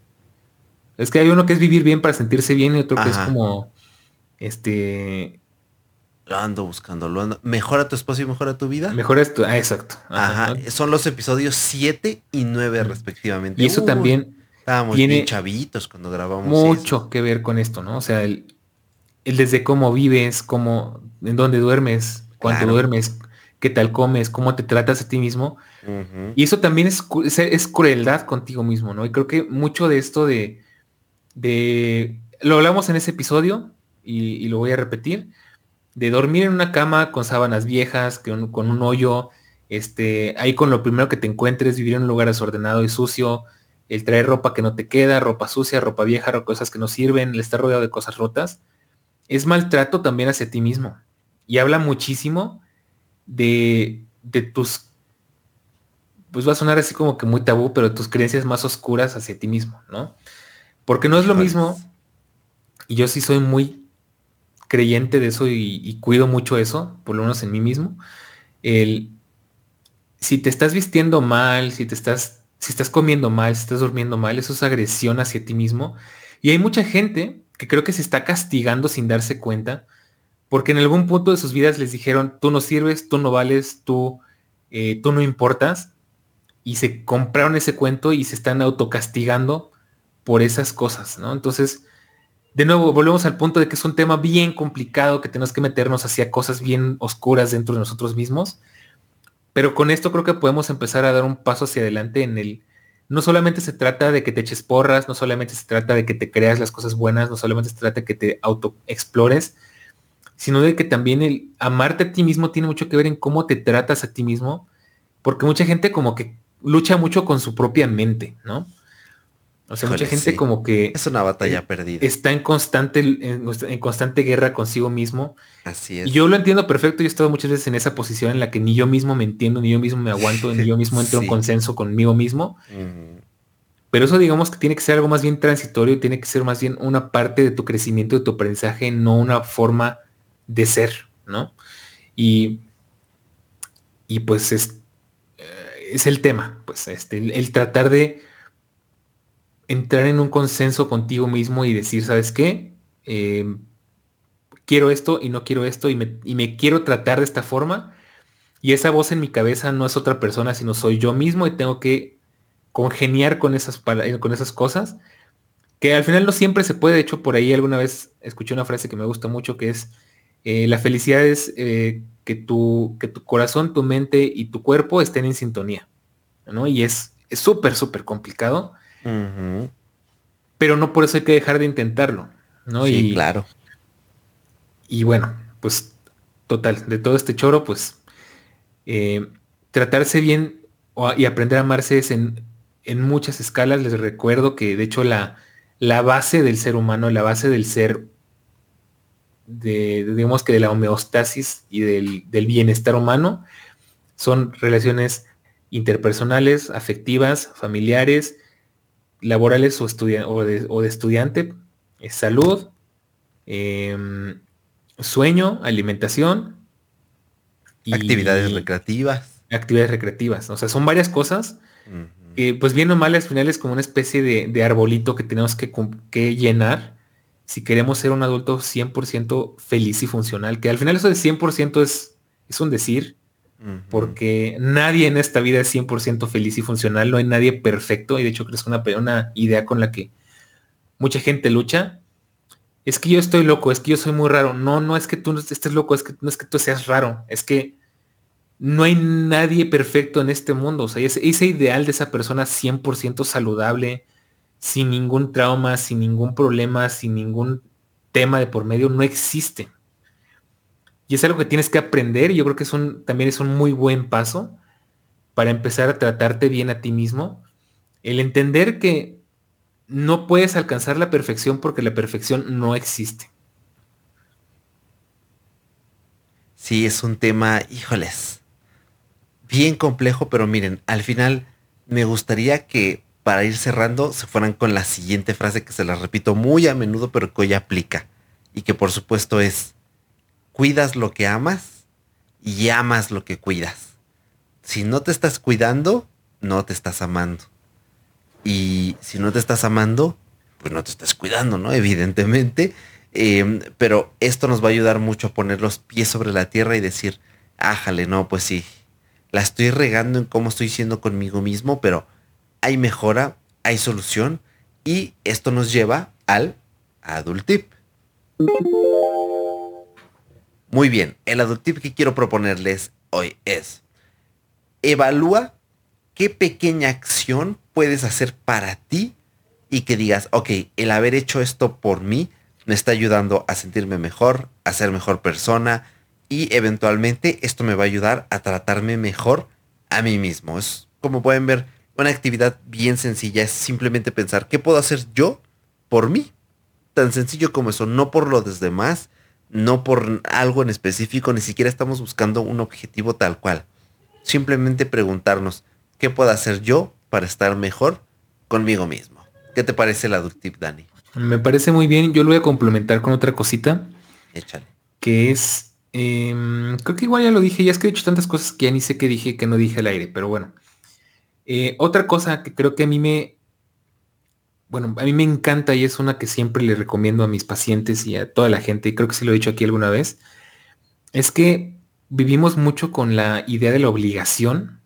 Speaker 2: es que hay uno que es vivir bien para sentirse bien y otro que es
Speaker 1: Ajá.
Speaker 2: como, este,
Speaker 1: Lo ando buscando, lo ando. ¿Mejora tu espacio y mejora tu vida?
Speaker 2: mejor esto. Ah, exacto. Ajá,
Speaker 1: Ajá.
Speaker 2: ¿no?
Speaker 1: Son los episodios siete y nueve
Speaker 2: Mm. Y
Speaker 1: respectivamente.
Speaker 2: eso
Speaker 1: Uy,
Speaker 2: también
Speaker 1: estábamos bien
Speaker 2: tiene
Speaker 1: chavitos cuando grabamos eso.
Speaker 2: mucho que ver con esto, ¿no? O sea, el, el desde cómo vives, cómo, en dónde duermes, cuánto
Speaker 1: Claro.
Speaker 2: duermes, qué tal comes, cómo te tratas a ti mismo.
Speaker 1: Ujú.
Speaker 2: Y eso también es, cu- es, es crueldad contigo mismo, ¿no? Y creo que mucho de esto de, de, lo hablamos en ese episodio y, y lo voy a repetir, de dormir en una cama con sábanas viejas, que un- con un hoyo, este, ahí con lo primero que te encuentres, vivir en un lugar desordenado y sucio, el traer ropa que no te queda, ropa sucia, ropa vieja, ro- cosas que no sirven, el estar rodeado de cosas rotas es maltrato también hacia ti mismo. Y habla muchísimo de, de tus, pues va a sonar así como que muy tabú, pero tus creencias más oscuras hacia ti mismo, ¿no? Porque no es lo
Speaker 1: Híjoles.
Speaker 2: mismo, y yo sí soy muy creyente de eso y, y cuido mucho eso, por lo menos en mí mismo, el, si te estás vistiendo mal, si te estás, si estás comiendo mal, si estás durmiendo mal, eso es agresión hacia ti mismo. Y hay mucha gente que creo que se está castigando sin darse cuenta porque en algún punto de sus vidas les dijeron, tú no sirves, tú no vales, tú, eh, tú no importas, y se compraron ese cuento y se están autocastigando por esas cosas, ¿no? Entonces, de nuevo, volvemos al punto de que es un tema bien complicado, que tenemos que meternos hacia cosas bien oscuras dentro de nosotros mismos, pero con esto creo que podemos empezar a dar un paso hacia adelante en el... No solamente se trata de que te eches porras, no solamente se trata de que te creas las cosas buenas, no solamente se trata de que te autoexplores, sino de que también el amarte a ti mismo tiene mucho que ver en cómo te tratas a ti mismo, porque mucha gente como que lucha mucho con su propia mente, ¿no? O sea, mucha
Speaker 1: Híjole,
Speaker 2: gente
Speaker 1: sí.
Speaker 2: como que
Speaker 1: Es una
Speaker 2: eh,
Speaker 1: batalla perdida.
Speaker 2: está en constante, en, en constante guerra consigo mismo.
Speaker 1: Así
Speaker 2: Y yo
Speaker 1: es.
Speaker 2: lo entiendo perfecto, yo he estado muchas veces en esa posición en la que ni yo mismo me entiendo, ni yo mismo me aguanto, ni yo mismo entro en
Speaker 1: Sí.
Speaker 2: consenso conmigo mismo.
Speaker 1: Ujú.
Speaker 2: Pero eso digamos que tiene que ser algo más bien transitorio, tiene que ser más bien una parte de tu crecimiento, de tu aprendizaje, no una forma de ser, ¿no? Y Y pues es, eh, es el tema, pues este, el, el tratar de entrar en un consenso contigo mismo y decir, ¿sabes qué? Eh, quiero esto y no quiero esto y me, y me quiero tratar de esta forma. Y esa voz en mi cabeza no es otra persona, sino soy yo mismo y tengo que congeniar con esas, pala- eh, con esas cosas, que al final no siempre se puede. De hecho, por ahí alguna vez escuché una frase que me gusta mucho, que es, eh, la felicidad es eh, que, tu, que tu corazón, tu mente y tu cuerpo estén en sintonía. ¿No? Y es es súper, súper complicado,
Speaker 1: Ujú.
Speaker 2: pero no por eso hay que dejar de intentarlo, ¿no?
Speaker 1: Sí,
Speaker 2: Y,
Speaker 1: claro.
Speaker 2: y bueno, pues total, de todo este choro, pues eh, tratarse bien o- y aprender a amarse es en, en muchas escalas. Les recuerdo que de hecho la, la base del ser humano, la base del ser, de, de- digamos que de la homeostasis y del, del bienestar humano, son relaciones interpersonales, afectivas, familiares, laborales o, estudia- o, de, o de estudiante, eh, salud, em, sueño, alimentación
Speaker 1: Actividades
Speaker 2: y
Speaker 1: recreativas.
Speaker 2: actividades recreativas. O sea, son varias cosas
Speaker 1: Ujú.
Speaker 2: que, pues bien o mal, al final es como una especie de, de arbolito que tenemos que, cum- que llenar si queremos ser un adulto cien por ciento feliz y funcional, que al final eso de cien por ciento es, es un decir,
Speaker 1: Ujú.
Speaker 2: porque nadie en esta vida es cien por ciento feliz y funcional, no hay nadie perfecto, y de hecho creo que es una, una idea con la que mucha gente lucha. es que yo estoy loco, es que yo soy muy raro. No, no es que tú no estés loco, es que no es que tú seas raro, es que no hay nadie perfecto en este mundo. O sea, ese, ese ideal de esa persona cien por ciento saludable, sin ningún trauma, sin ningún problema, sin ningún tema de por medio, no existe. Y es algo que tienes que aprender y yo creo que es un, también es un muy buen paso para empezar a tratarte bien a ti mismo. El entender que no puedes alcanzar la perfección porque la perfección no existe.
Speaker 1: Sí, es un tema, híjoles, bien complejo, pero miren, al final me gustaría que para ir cerrando se fueran con la siguiente frase que se la repito muy a menudo, pero que hoy aplica. Y que por supuesto es, cuidas lo que amas y amas lo que cuidas. Si no te estás cuidando, no te estás amando. Y si no te estás amando, pues no te estás cuidando, ¿no? Evidentemente. Eh, pero esto nos va a ayudar mucho a poner los pies sobre la tierra y decir, ájale, no, pues sí, la estoy regando en cómo estoy siendo conmigo mismo, pero hay mejora, hay solución y esto nos lleva al adult tip. Muy bien, el adult tip que quiero proponerles hoy es, evalúa qué pequeña acción puedes hacer para ti y que digas, ok, el haber hecho esto por mí me está ayudando a sentirme mejor, a ser mejor persona y eventualmente esto me va a ayudar a tratarme mejor a mí mismo. Es, como pueden ver, una actividad bien sencilla, es simplemente pensar qué puedo hacer yo por mí. Tan sencillo como eso, no por lo de los demás, no por algo en específico, ni siquiera estamos buscando un objetivo tal cual. Simplemente preguntarnos, ¿qué puedo hacer yo para estar mejor conmigo mismo? ¿Qué te parece el adult tip, Dani?
Speaker 2: Me parece muy bien. Yo lo voy a complementar con otra cosita
Speaker 1: Échale.
Speaker 2: que es, em, creo que igual ya lo dije, ya es que he dicho tantas cosas que ya ni sé qué dije y que no dije al aire, pero bueno. Eh, otra cosa que creo que a mí me, bueno, a mí me encanta y es una que siempre le recomiendo a mis pacientes y a toda la gente, y creo que sí lo he dicho aquí alguna vez, es que vivimos mucho con la idea de la obligación,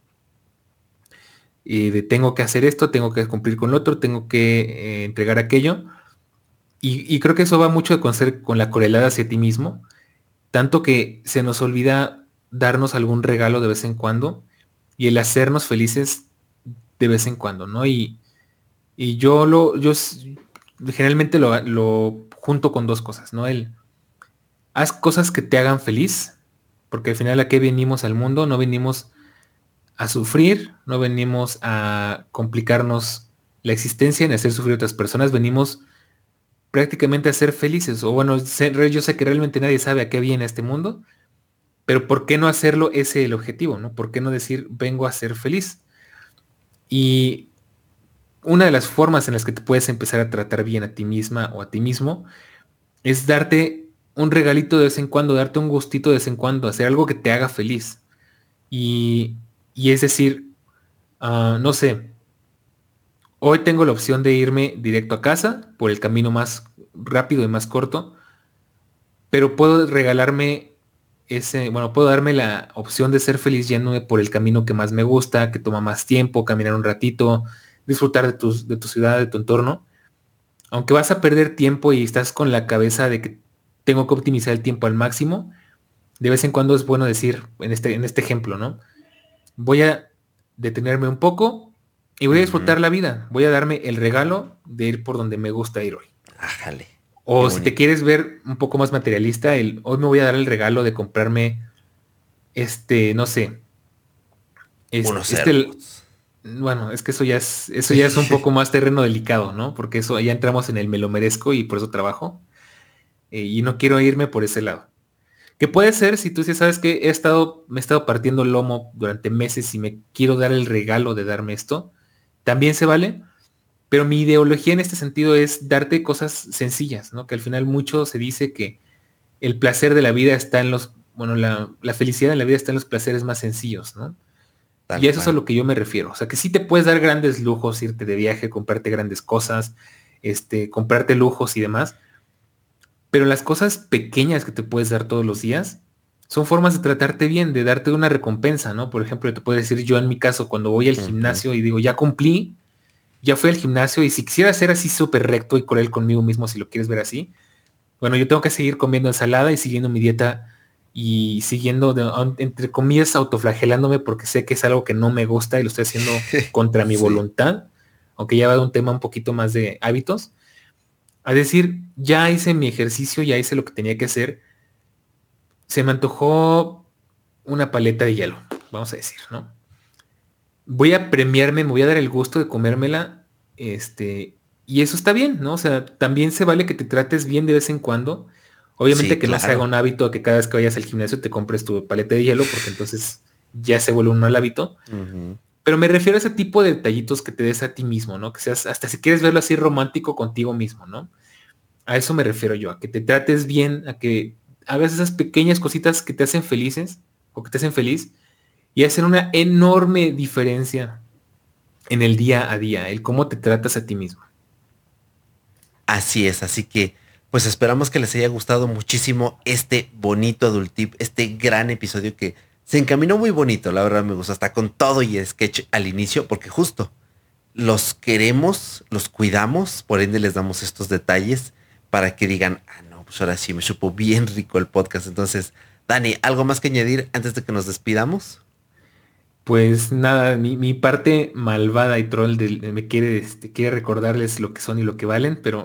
Speaker 2: eh, de tengo que hacer esto, tengo que cumplir con lo otro, tengo que eh, entregar aquello, y, y creo que eso va mucho con ser con la correlada hacia ti mismo, tanto que se nos olvida darnos algún regalo de vez en cuando y el hacernos felices de vez en cuando, ¿no? Y, y yo lo, yo s- generalmente lo, lo junto con dos cosas, ¿no? El haz cosas que te hagan feliz, porque al final a qué venimos al mundo, no venimos a sufrir, no venimos a complicarnos la existencia ni a hacer sufrir a otras personas, venimos prácticamente a ser felices, o bueno, sé- yo sé que realmente nadie sabe a qué viene este mundo. Pero ¿por qué no hacerlo ese el objetivo, ¿no? ¿Por qué no decir vengo a ser feliz? Y una de las formas en las que te puedes empezar a tratar bien a ti misma o a ti mismo es darte un regalito de vez en cuando, darte un gustito de vez en cuando, hacer algo que te haga feliz. Y, y es decir, ah, no sé, hoy tengo la opción de irme directo a casa por el camino más rápido y más corto, pero puedo regalarme ese, bueno, puedo darme la opción de ser feliz yéndome por el camino que más me gusta, que toma más tiempo, caminar un ratito, disfrutar de tus, de tu ciudad, de tu entorno. Aunque vas a perder tiempo y estás con la cabeza de que tengo que optimizar el tiempo al máximo, de vez en cuando es bueno decir, en este, en este ejemplo, ¿no? Voy a detenerme un poco y voy a
Speaker 1: Ujú.
Speaker 2: disfrutar la vida. Voy a darme el regalo de ir por donde me gusta ir hoy.
Speaker 1: Ájale. Qué
Speaker 2: O si te
Speaker 1: bonito.
Speaker 2: quieres ver un poco más materialista, el hoy me voy a dar el regalo de comprarme este, no sé,
Speaker 1: Unos
Speaker 2: este, este,
Speaker 1: AirPods.
Speaker 2: bueno, es que eso ya es, eso ya es un
Speaker 1: Sí.
Speaker 2: poco más terreno delicado, ¿no? Porque eso ya entramos en el me lo merezco y por eso trabajo. Eh, y no quiero irme por ese lado. Que puede ser si tú sí sabes que he estado, me he estado partiendo el lomo durante meses y me quiero dar el regalo de darme esto, también se vale. Pero mi ideología en este sentido es darte cosas sencillas, ¿no? Que al final mucho se dice que el placer de la vida está en los, bueno, la, la felicidad en la vida está en los placeres más sencillos, ¿no?
Speaker 1: Tal
Speaker 2: Y eso es a
Speaker 1: cual.
Speaker 2: lo que yo me refiero. O sea, que sí te puedes dar grandes lujos, irte de viaje, comprarte grandes cosas, este, comprarte lujos y demás. Pero las cosas pequeñas que te puedes dar todos los días son formas de tratarte bien, de darte una recompensa, ¿no? Por ejemplo, te puedo decir yo en mi caso, cuando voy al
Speaker 1: Ujú.
Speaker 2: gimnasio y digo, ya cumplí, ya fui al gimnasio y si quisiera ser así súper recto y cruel conmigo mismo, si lo quieres ver así, bueno, yo tengo que seguir comiendo ensalada y siguiendo mi dieta y siguiendo, de, entre comillas, autoflagelándome porque sé que es algo que no me gusta y lo estoy haciendo contra mi
Speaker 1: Sí.
Speaker 2: voluntad, aunque ya va de un tema un poquito más de hábitos. A decir, ya hice mi ejercicio, ya hice lo que tenía que hacer. Se me antojó una paleta de hielo, vamos a decir, ¿no? Voy a premiarme, me voy a dar el gusto de comérmela, este, y eso está bien, ¿no? O sea, también se vale que te trates bien de vez en cuando. Obviamente
Speaker 1: Sí,
Speaker 2: que no se haga
Speaker 1: claro.
Speaker 2: un hábito que cada vez que vayas al gimnasio te compres tu paleta de hielo, porque entonces ya se vuelve un mal hábito.
Speaker 1: Ujú.
Speaker 2: Pero me refiero a ese tipo de detallitos que te des a ti mismo, ¿no? Que seas, hasta si quieres verlo así romántico contigo mismo, ¿no? A eso me refiero yo, a que te trates bien, a que hagas esas pequeñas cositas que te hacen felices o que te hacen feliz y hacen una enorme diferencia en el día a día, el cómo te tratas a ti mismo.
Speaker 1: Así es, así que pues esperamos que les haya gustado muchísimo este bonito Adult Tip, este gran episodio que se encaminó muy bonito, la verdad me gustó, hasta con todo y sketch al inicio, porque justo los queremos, los cuidamos, por ende les damos estos detalles para que digan, ah, no, pues ahora sí me supo bien rico el podcast. Entonces, Dani, ¿algo más que añadir antes de que nos despidamos?
Speaker 2: Pues nada, mi, mi parte malvada y troll del- me quiere, este, quiere recordarles lo que son y lo que valen, pero,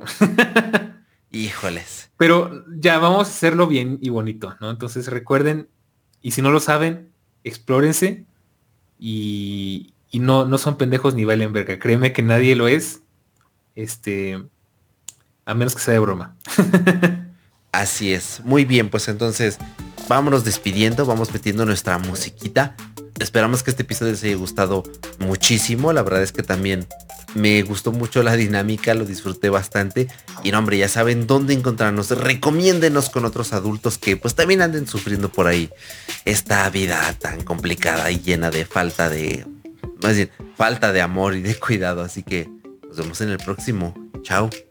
Speaker 1: Híjoles.
Speaker 2: pero ya vamos a hacerlo bien y bonito, ¿no? Entonces recuerden, y si no lo saben, explórense y, y no, no son pendejos ni valen verga. Créeme que nadie lo es, este, a menos que sea de broma.
Speaker 1: Así es. Muy bien, pues entonces vámonos despidiendo, vamos metiendo nuestra musiquita. Esperamos que este episodio les haya gustado muchísimo. La verdad es que también me gustó mucho la dinámica, lo disfruté bastante. Y no, hombre, ya saben dónde encontrarnos. Recomiéndenos con otros adultos que pues también anden sufriendo por ahí esta vida tan complicada y llena de falta de, más bien, falta de amor y de cuidado. Así que nos vemos en el próximo. Chao.